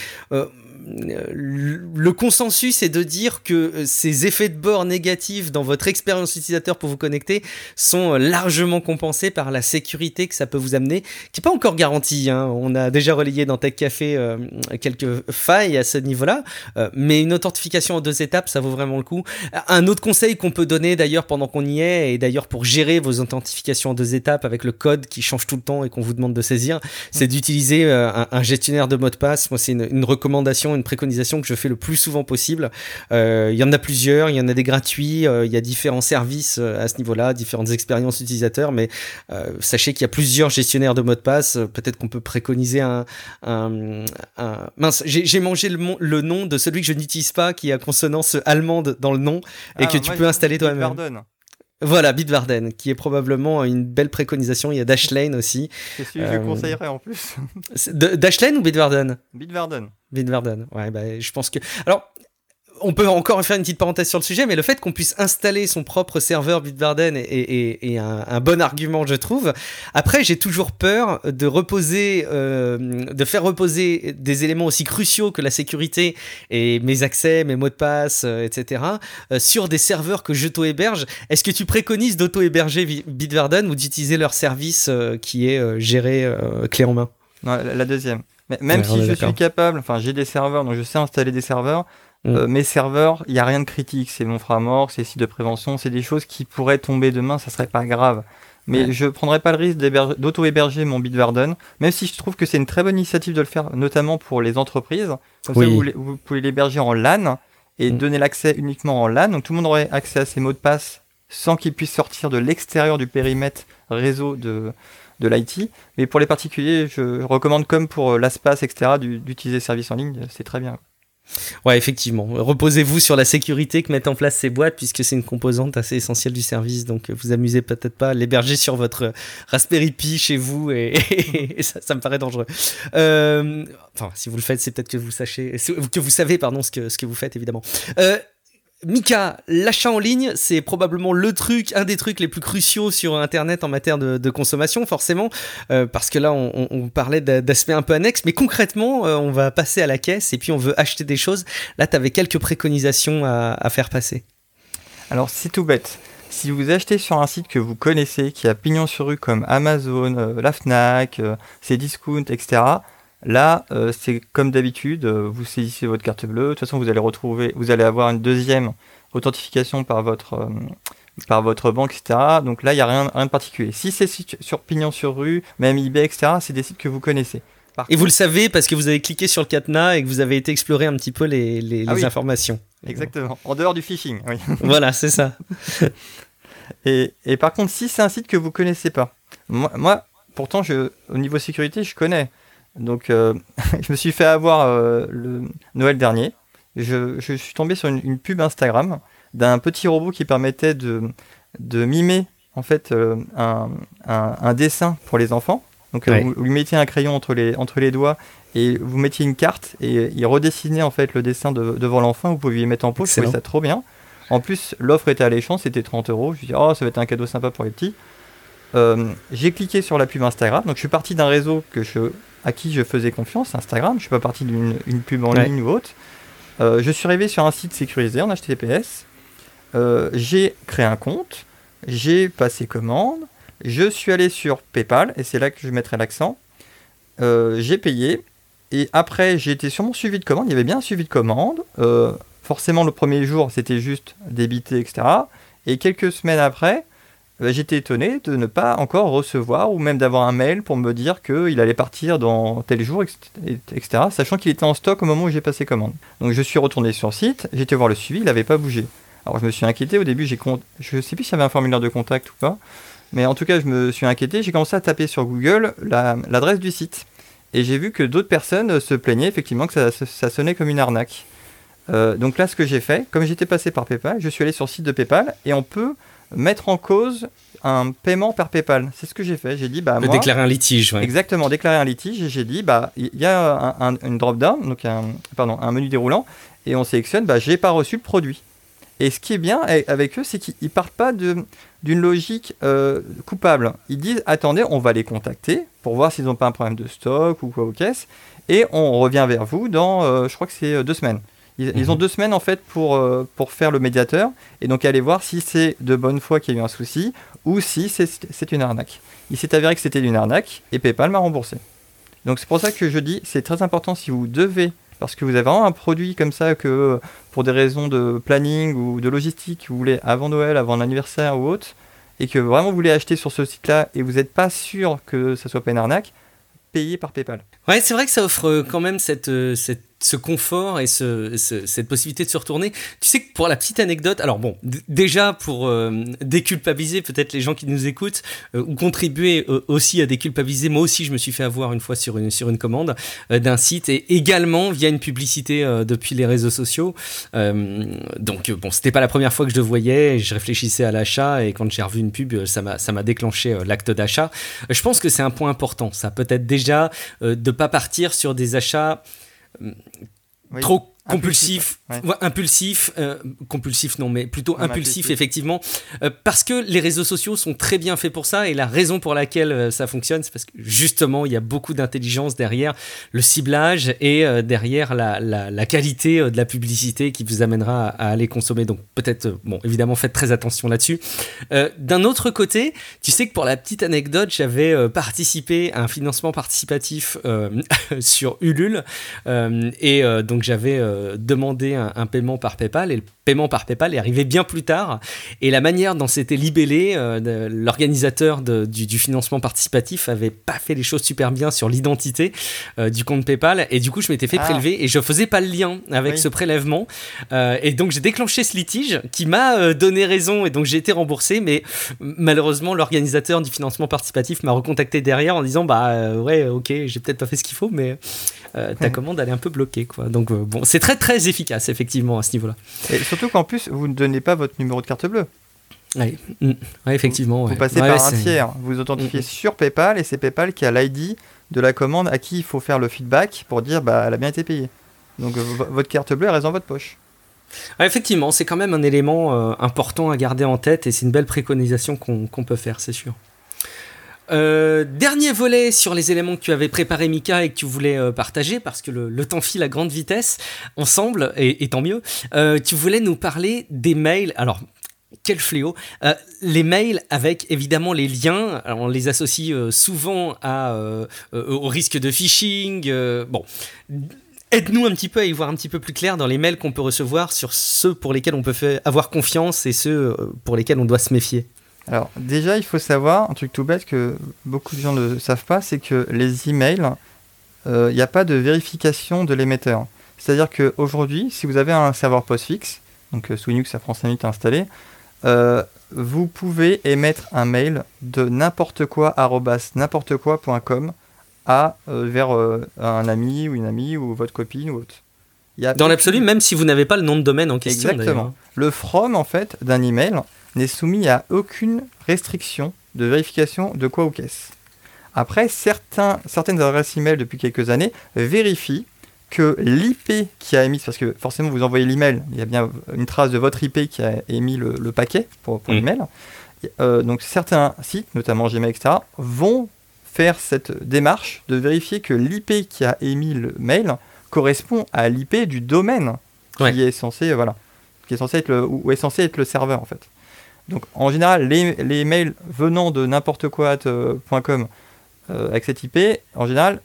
Speaker 1: le consensus est de dire que ces effets de bord négatifs dans votre expérience utilisateur pour vous connecter sont largement compensés par la sécurité que ça peut vous amener, qui n'est pas encore garantie, hein. On a déjà relayé dans Tech Café quelques failles à ce niveau-là, mais une authentification en 2 étapes, ça vaut vraiment le coup. Un autre conseil qu'on peut donner d'ailleurs pendant qu'on y est, et d'ailleurs pour gérer vos authentifications en 2 étapes avec le code qui change tout le temps et qu'on vous demande de saisir, c'est d'utiliser un gestionnaire de mots de passe. Moi, c'est une recommandation, une préconisation que je fais le plus souvent possible. Il y en a plusieurs, il y en a des gratuits, il y a différents services à ce niveau-là, différentes expériences utilisateurs, mais sachez qu'il y a plusieurs gestionnaires de mots de passe. Peut-être qu'on peut préconiser mince, j'ai mangé le nom de celui que je n'utilise pas, qui a consonance allemande dans le nom, et que tu peux installer toi-même.
Speaker 2: Bitwarden.
Speaker 1: Voilà, Bitwarden, qui est probablement une belle préconisation. Il y a Dashlane aussi.
Speaker 2: C'est celui que je conseillerais en plus.
Speaker 1: Dashlane ou Bitwarden ?
Speaker 2: Bitwarden,
Speaker 1: ouais, je pense que... Alors, on peut encore faire une petite parenthèse sur le sujet, mais le fait qu'on puisse installer son propre serveur Bitwarden est un bon argument, je trouve. Après, j'ai toujours peur de faire reposer des éléments aussi cruciaux que la sécurité et mes accès, mes mots de passe, etc., sur des serveurs que j'auto-héberge. Est-ce que tu préconises d'auto-héberger Bitwarden ou d'utiliser leur service qui est géré clé en main ?
Speaker 2: Non, la deuxième. Même si je suis capable, j'ai des serveurs, donc je sais installer des serveurs. Mes serveurs, il n'y a rien de critique, c'est mon infraMORC, c'est site de prévention, c'est des choses qui pourraient tomber demain, ça serait pas grave. Mais je prendrais pas le risque d'auto-héberger mon Bitwarden, même si je trouve que c'est une très bonne initiative de le faire, notamment pour les entreprises. Comme ça, vous pouvez l'héberger en LAN et donner l'accès uniquement en LAN. Donc tout le monde aurait accès à ses mots de passe sans qu'ils puissent sortir de l'extérieur du périmètre réseau de l'IT. Mais pour les particuliers, je recommande, comme pour l'ASPAS, etc., d'utiliser services en ligne. C'est très bien.
Speaker 1: Ouais, effectivement. Reposez-vous sur la sécurité que mettent en place ces boîtes, puisque c'est une composante assez essentielle du service. Donc, vous amusez peut-être pas à l'héberger sur votre Raspberry Pi chez vous, et ça me paraît dangereux. Enfin, si vous le faites, c'est peut-être que vous savez, ce que vous faites, évidemment. Mika, l'achat en ligne, c'est probablement un des trucs les plus cruciaux sur Internet en matière de consommation, forcément, parce que là, on parlait d'aspects un peu annexes, mais concrètement, on va passer à la caisse et puis on veut acheter des choses. Là, tu avais quelques préconisations à faire passer.
Speaker 2: Alors, c'est tout bête. Si vous achetez sur un site que vous connaissez, qui a pignon sur rue comme Amazon, la Fnac, Cdiscount, etc., là, c'est comme d'habitude, vous saisissez votre carte bleue. De toute façon, vous allez avoir une deuxième authentification par votre banque, etc. Donc là, il n'y a rien de particulier. Si c'est sur pignon sur rue, même eBay, etc., c'est des sites que vous connaissez.
Speaker 1: Et vous le savez parce que vous avez cliqué sur le cadenas et que vous avez été explorer un petit peu les informations.
Speaker 2: Exactement. En dehors du phishing. Oui.
Speaker 1: Voilà, c'est ça.
Speaker 2: Et par contre, si c'est un site que vous connaissez pas, moi pourtant, au niveau sécurité, je connais. Donc, je me suis fait avoir le Noël dernier. Je suis tombé sur une pub Instagram d'un petit robot qui permettait de mimer en fait un dessin pour les enfants. Donc, vous lui mettiez un crayon entre les doigts et vous mettiez une carte et il redessinait en fait le dessin devant l'enfant. Vous pouviez mettre en pause. Je trouvais ça trop bien. En plus, l'offre était alléchante, c'était 30 €. Je me suis dit, ça va être un cadeau sympa pour les petits. J'ai cliqué sur la pub Instagram. Donc, je suis parti d'un réseau à qui je faisais confiance, Instagram. Je ne suis pas parti d'une pub en ligne ou autre. Je suis arrivé sur un site sécurisé en HTTPS. J'ai créé un compte. J'ai passé commande. Je suis allé sur PayPal, et c'est là que je mettrai l'accent. J'ai payé. Et après, j'ai été sur mon suivi de commande. Il y avait bien un suivi de commande. Forcément, le premier jour, c'était juste débité, etc. Et quelques semaines après, j'étais étonné de ne pas encore recevoir, ou même d'avoir un mail pour me dire qu'il allait partir dans tel jour, etc. Sachant qu'il était en stock au moment où j'ai passé commande. Donc je suis retourné sur le site, j'ai été voir le suivi, il n'avait pas bougé. Alors je me suis inquiété, au début, je ne sais plus s'il y avait un formulaire de contact ou pas, mais en tout cas je me suis inquiété, j'ai commencé à taper sur Google l'adresse du site. Et j'ai vu que d'autres personnes se plaignaient effectivement que ça sonnait comme une arnaque. Donc là, ce que j'ai fait, comme j'étais passé par PayPal, je suis allé sur le site de PayPal et on peut mettre en cause un paiement par PayPal. C'est ce que j'ai fait. J'ai dit, moi...
Speaker 1: Déclarer un litige, ouais.
Speaker 2: Exactement, déclarer un litige. Et j'ai dit, il y a une drop-down, donc un menu déroulant, et on sélectionne, j'ai pas reçu le produit. Et ce qui est bien avec eux, c'est qu'ils partent pas d'une logique coupable. Ils disent, attendez, on va les contacter pour voir s'ils n'ont pas un problème de stock ou quoi aux caisses, et on revient vers vous dans, je crois que c'est 2 semaines. Ils ont 2 semaines en fait pour faire le médiateur et donc aller voir si c'est de bonne foi qu'il y a eu un souci ou si c'est une arnaque. Il s'est avéré que c'était une arnaque et PayPal m'a remboursé. Donc c'est pour ça que je dis c'est très important si vous devez, parce que vous avez vraiment un produit comme ça que pour des raisons de planning ou de logistique, vous voulez avant Noël, avant l'anniversaire ou autre, et que vraiment vous voulez acheter sur ce site-là et vous n'êtes pas sûr que ça soit pas une arnaque, payez par PayPal.
Speaker 1: Ouais, c'est vrai que ça offre quand même ce confort et cette possibilité de se retourner. Tu sais que pour la petite anecdote, alors bon, déjà pour déculpabiliser peut-être les gens qui nous écoutent ou contribuer aussi à déculpabiliser, moi aussi je me suis fait avoir une fois sur une commande d'un site et également via une publicité depuis les réseaux sociaux. Donc bon, c'était pas la première fois que je le voyais, je réfléchissais à l'achat et quand j'ai revu une pub, ça m'a déclenché l'acte d'achat. Je pense que c'est un point important, ça peut-être déjà de pas partir sur des achats trop compulsif, compulsif non mais plutôt impulsif effectivement, parce que les réseaux sociaux sont très bien faits pour ça et la raison pour laquelle ça fonctionne c'est parce que justement il y a beaucoup d'intelligence derrière le ciblage et derrière la qualité de la publicité qui vous amènera à aller consommer, donc peut-être évidemment faites très attention là-dessus. D'un autre côté, tu sais que pour la petite anecdote j'avais participé à un financement participatif sur Ulule et donc j'avais demander un paiement par PayPal, et le paiement par PayPal est arrivé bien plus tard, et la manière dont c'était libellé, l'organisateur du financement participatif avait pas fait les choses super bien sur l'identité du compte PayPal, et du coup je m'étais fait prélever et je faisais pas le lien avec ce prélèvement, et donc j'ai déclenché ce litige qui m'a donné raison, et donc j'ai été remboursé, mais malheureusement l'organisateur du financement participatif m'a recontacté derrière en disant ouais, ok, j'ai peut-être pas fait ce qu'il faut, mais ta commande elle est un peu bloquée, quoi. Donc bon, c'est très très efficace effectivement à ce niveau-là.
Speaker 2: Et surtout qu'en plus vous ne donnez pas votre numéro de carte bleue.
Speaker 1: Ouais, effectivement.
Speaker 2: Vous passez par un tiers, vous authentifiez sur PayPal, et c'est PayPal qui a l'ID de la commande à qui il faut faire le feedback pour dire elle a bien été payée. Donc votre carte bleue elle reste dans votre poche.
Speaker 1: Ouais, effectivement, c'est quand même un élément important à garder en tête, et c'est une belle préconisation qu'on peut faire, c'est sûr. Dernier volet sur les éléments que tu avais préparé, Mika, et que tu voulais partager, parce que le temps file à grande vitesse ensemble, et tant mieux. Tu voulais nous parler des mails. Alors, quel fléau. Les mails avec évidemment les liens, alors on les associe souvent au risque de phishing. Bon, aide-nous un petit peu à y voir un petit peu plus clair dans les mails qu'on peut recevoir, sur ceux pour lesquels on peut avoir confiance et ceux pour lesquels on doit se méfier.
Speaker 2: Alors déjà, il faut savoir, un truc tout bête que beaucoup de gens ne savent pas, c'est que les emails, il n'y a pas de vérification de l'émetteur. C'est-à-dire qu'aujourd'hui, si vous avez un serveur postfixe, donc sous Linux, ça prend 5 minutes à installer, vous pouvez émettre un mail de n'importe quoi @n'importequoi.com vers un ami ou une amie ou votre copine ou autre.
Speaker 1: Dans l'absolu, même si vous n'avez pas le nom de domaine en question.
Speaker 2: Exactement. Le from en fait d'un email n'est soumis à aucune restriction de vérification de quoi ou qu'est-ce. Après, certaines adresses email depuis quelques années vérifient que l'IP qui a émis, parce que forcément vous envoyez l'email, il y a bien une trace de votre IP qui a émis le paquet pour l'email. Donc certains sites, notamment Gmail, etc., vont faire cette démarche de vérifier que l'IP qui a émis le mail correspond à l'IP du domaine qui est censé, est censé être le serveur en fait. Donc en général, les mails venant de n'importe quoi.com avec cette IP, en général,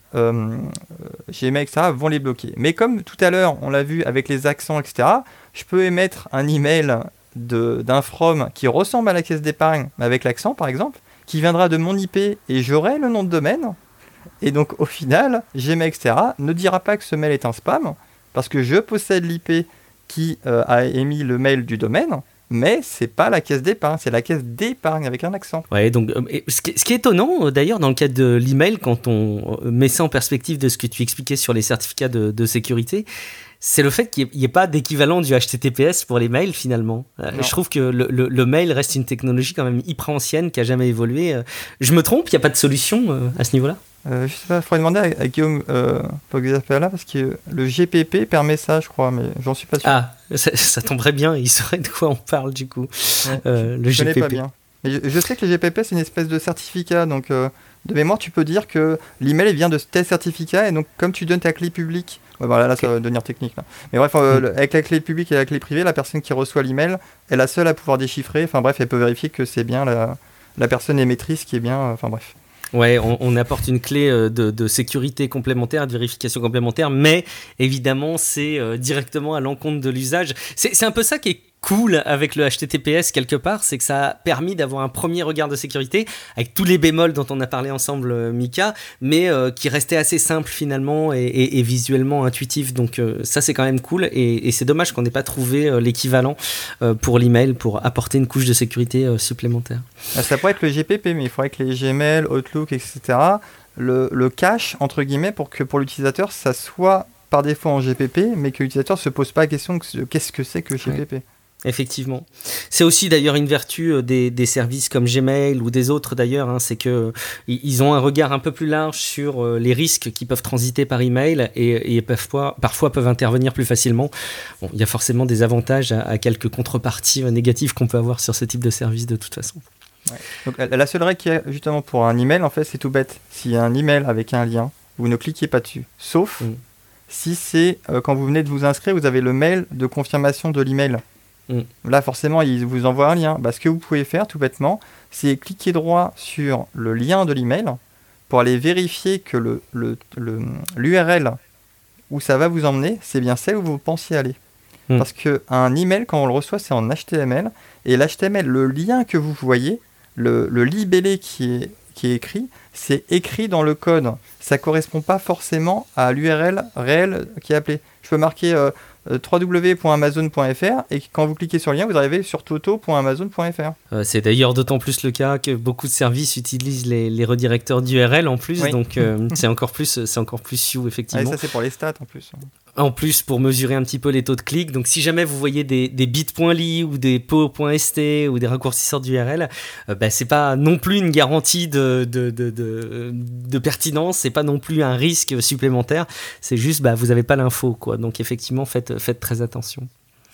Speaker 2: Gmail, etc., vont les bloquer. Mais comme tout à l'heure, on l'a vu avec les accents, etc., je peux émettre un email d'un from qui ressemble à la caisse d'épargne, avec l'accent par exemple, qui viendra de mon IP et j'aurai le nom de domaine. Et donc au final, Gmail, etc., ne dira pas que ce mail est un spam, parce que je possède l'IP qui a émis le mail du domaine, mais c'est pas la caisse d'épargne, c'est la caisse d'épargne avec un accent.
Speaker 1: Ouais, donc ce qui est étonnant d'ailleurs dans le cadre de l'email, quand on met ça en perspective de ce que tu expliquais sur les certificats de sécurité, c'est le fait qu'il n'y ait pas d'équivalent du HTTPS pour les mails finalement. Je trouve que le mail reste une technologie quand même hyper ancienne qui a jamais évolué. Je me trompe, il n'y a pas de solution à ce niveau-là?
Speaker 2: Je sais pas, il faudrait demander à Guillaume Pogzapala, parce que le GPP permet ça, je crois, mais j'en suis pas sûr.
Speaker 1: Ah, ça tomberait bien, il saurait de quoi on parle du coup. Le
Speaker 2: je
Speaker 1: GPP.
Speaker 2: connais pas bien. Mais je sais que le GPP c'est une espèce de certificat, donc de mémoire tu peux dire que l'email vient de tel certificat, et donc comme tu donnes ta clé publique, là ça va devenir technique là. Mais bref, avec la clé publique et la clé privée, la personne qui reçoit l'email est la seule à pouvoir déchiffrer, enfin bref, elle peut vérifier que c'est bien la personne émettrice qui est bien, enfin bref.
Speaker 1: Ouais, on apporte une clé de sécurité complémentaire, de vérification complémentaire, mais évidemment, c'est directement à l'encontre de l'usage. C'est un peu ça qui est cool avec le HTTPS quelque part, c'est que ça a permis d'avoir un premier regard de sécurité, avec tous les bémols dont on a parlé ensemble, Mika, mais qui restait assez simple finalement et visuellement intuitif. Donc ça, c'est quand même cool, et c'est dommage qu'on n'ait pas trouvé l'équivalent pour l'email, pour apporter une couche de sécurité supplémentaire.
Speaker 2: Ça pourrait être le GPP, mais il faudrait que les Gmail, Outlook, etc., le cache, entre guillemets, pour que pour l'utilisateur, ça soit par défaut en GPP, mais que l'utilisateur ne se pose pas la question de qu'est-ce que c'est que GPP. Ouais.
Speaker 1: Effectivement. C'est aussi d'ailleurs une vertu des services comme Gmail ou des autres d'ailleurs, hein, c'est qu'ils ont un regard un peu plus large sur les risques qui peuvent transiter par email et parfois peuvent intervenir plus facilement. Bon, il y a forcément des avantages à quelques contreparties négatives qu'on peut avoir sur ce type de service de toute façon.
Speaker 2: Ouais. Donc, la seule règle qu'il y a justement pour un email, en fait, c'est tout bête. S'il y a un email avec un lien, vous ne cliquez pas dessus. Sauf si c'est quand vous venez de vous inscrire, vous avez le mail de confirmation de l'email. Là, forcément, il vous envoie un lien. Ce que vous pouvez faire, tout bêtement, c'est cliquer droit sur le lien de l'email pour aller vérifier que l'URL où ça va vous emmener, c'est bien celle où vous pensiez aller. Parce qu'un email, quand on le reçoit, c'est en HTML. Et l'HTML, le lien que vous voyez, le libellé qui est écrit, c'est écrit dans le code. Ça ne correspond pas forcément à l'URL réelle qui est appelée. Je peux marquer www.amazon.fr et quand vous cliquez sur le lien, vous arrivez sur toto.amazon.fr.
Speaker 1: C'est d'ailleurs d'autant plus le cas que beaucoup de services utilisent les redirecteurs d'URL en plus, donc c'est encore plus sioux effectivement.
Speaker 2: Ça c'est pour les stats en plus.
Speaker 1: En plus, pour mesurer un petit peu les taux de clic. Donc, si jamais vous voyez des bit.ly ou des po.st ou des raccourcisseurs d'URL, c'est pas non plus une garantie de pertinence, c'est pas non plus un risque supplémentaire. C'est juste, vous avez pas l'info, quoi. Donc, effectivement, faites très attention.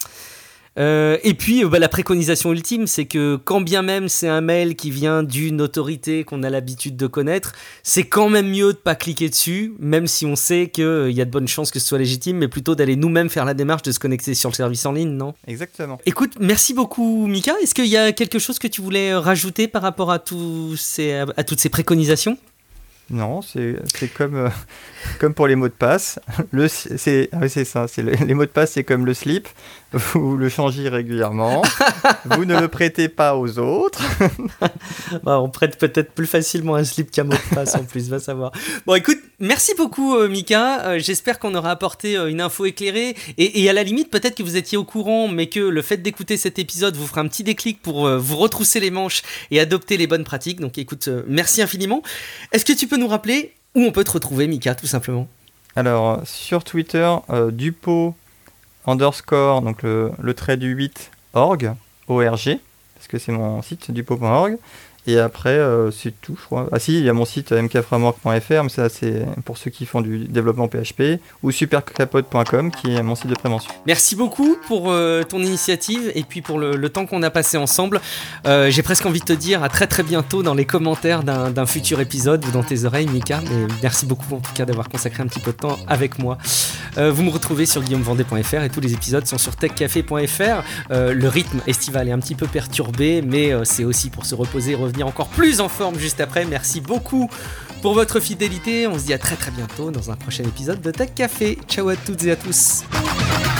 Speaker 1: Et puis la préconisation ultime, c'est que quand bien même c'est un mail qui vient d'une autorité qu'on a l'habitude de connaître, c'est quand même mieux de pas cliquer dessus, même si on sait qu'il y a de bonnes chances que ce soit légitime, mais plutôt d'aller nous-mêmes faire la démarche de se connecter sur le service en ligne, non ?
Speaker 2: Exactement.
Speaker 1: Écoute, merci beaucoup Mika. Est-ce qu'il y a quelque chose que tu voulais rajouter par rapport à toutes ces préconisations ?
Speaker 2: Non, c'est comme pour les mots de passe. C'est ça. Les mots de passe, c'est comme le slip. Vous le changez régulièrement. Vous ne le prêtez pas aux autres.
Speaker 1: On prête peut-être plus facilement un slip qu'un mot de passe en plus, va savoir. Bon, écoute, merci beaucoup Mika. J'espère qu'on aura apporté une info éclairée. Et à la limite, peut-être que vous étiez au courant, mais que le fait d'écouter cet épisode vous fera un petit déclic pour vous retrousser les manches et adopter les bonnes pratiques. Donc écoute, merci infiniment. Est-ce que tu peux nous rappeler où on peut te retrouver, Mika, tout simplement ?
Speaker 2: Alors, sur Twitter, Dupo _ donc le trait du 8 org, ORG, parce que c'est mon site, dupo.org. Et après, c'est tout, je crois. Ah si, il y a mon site mkframework.fr, mais ça c'est pour ceux qui font du développement PHP, ou supercapote.com, qui est mon site de prévention.
Speaker 1: Merci beaucoup pour ton initiative et puis pour le temps qu'on a passé ensemble. J'ai presque envie de te dire à très très bientôt dans les commentaires d'un futur épisode ou dans tes oreilles, Mika. Mais merci beaucoup en tout cas d'avoir consacré un petit peu de temps avec moi. Vous me retrouvez sur guillaumevendée.fr et tous les épisodes sont sur techcafé.fr. Le rythme estival est un petit peu perturbé, mais c'est aussi pour se reposer et revenir encore plus en forme juste après. Merci beaucoup pour votre fidélité. On se dit à très très bientôt dans un prochain épisode de Tech Café. Ciao à toutes et à tous.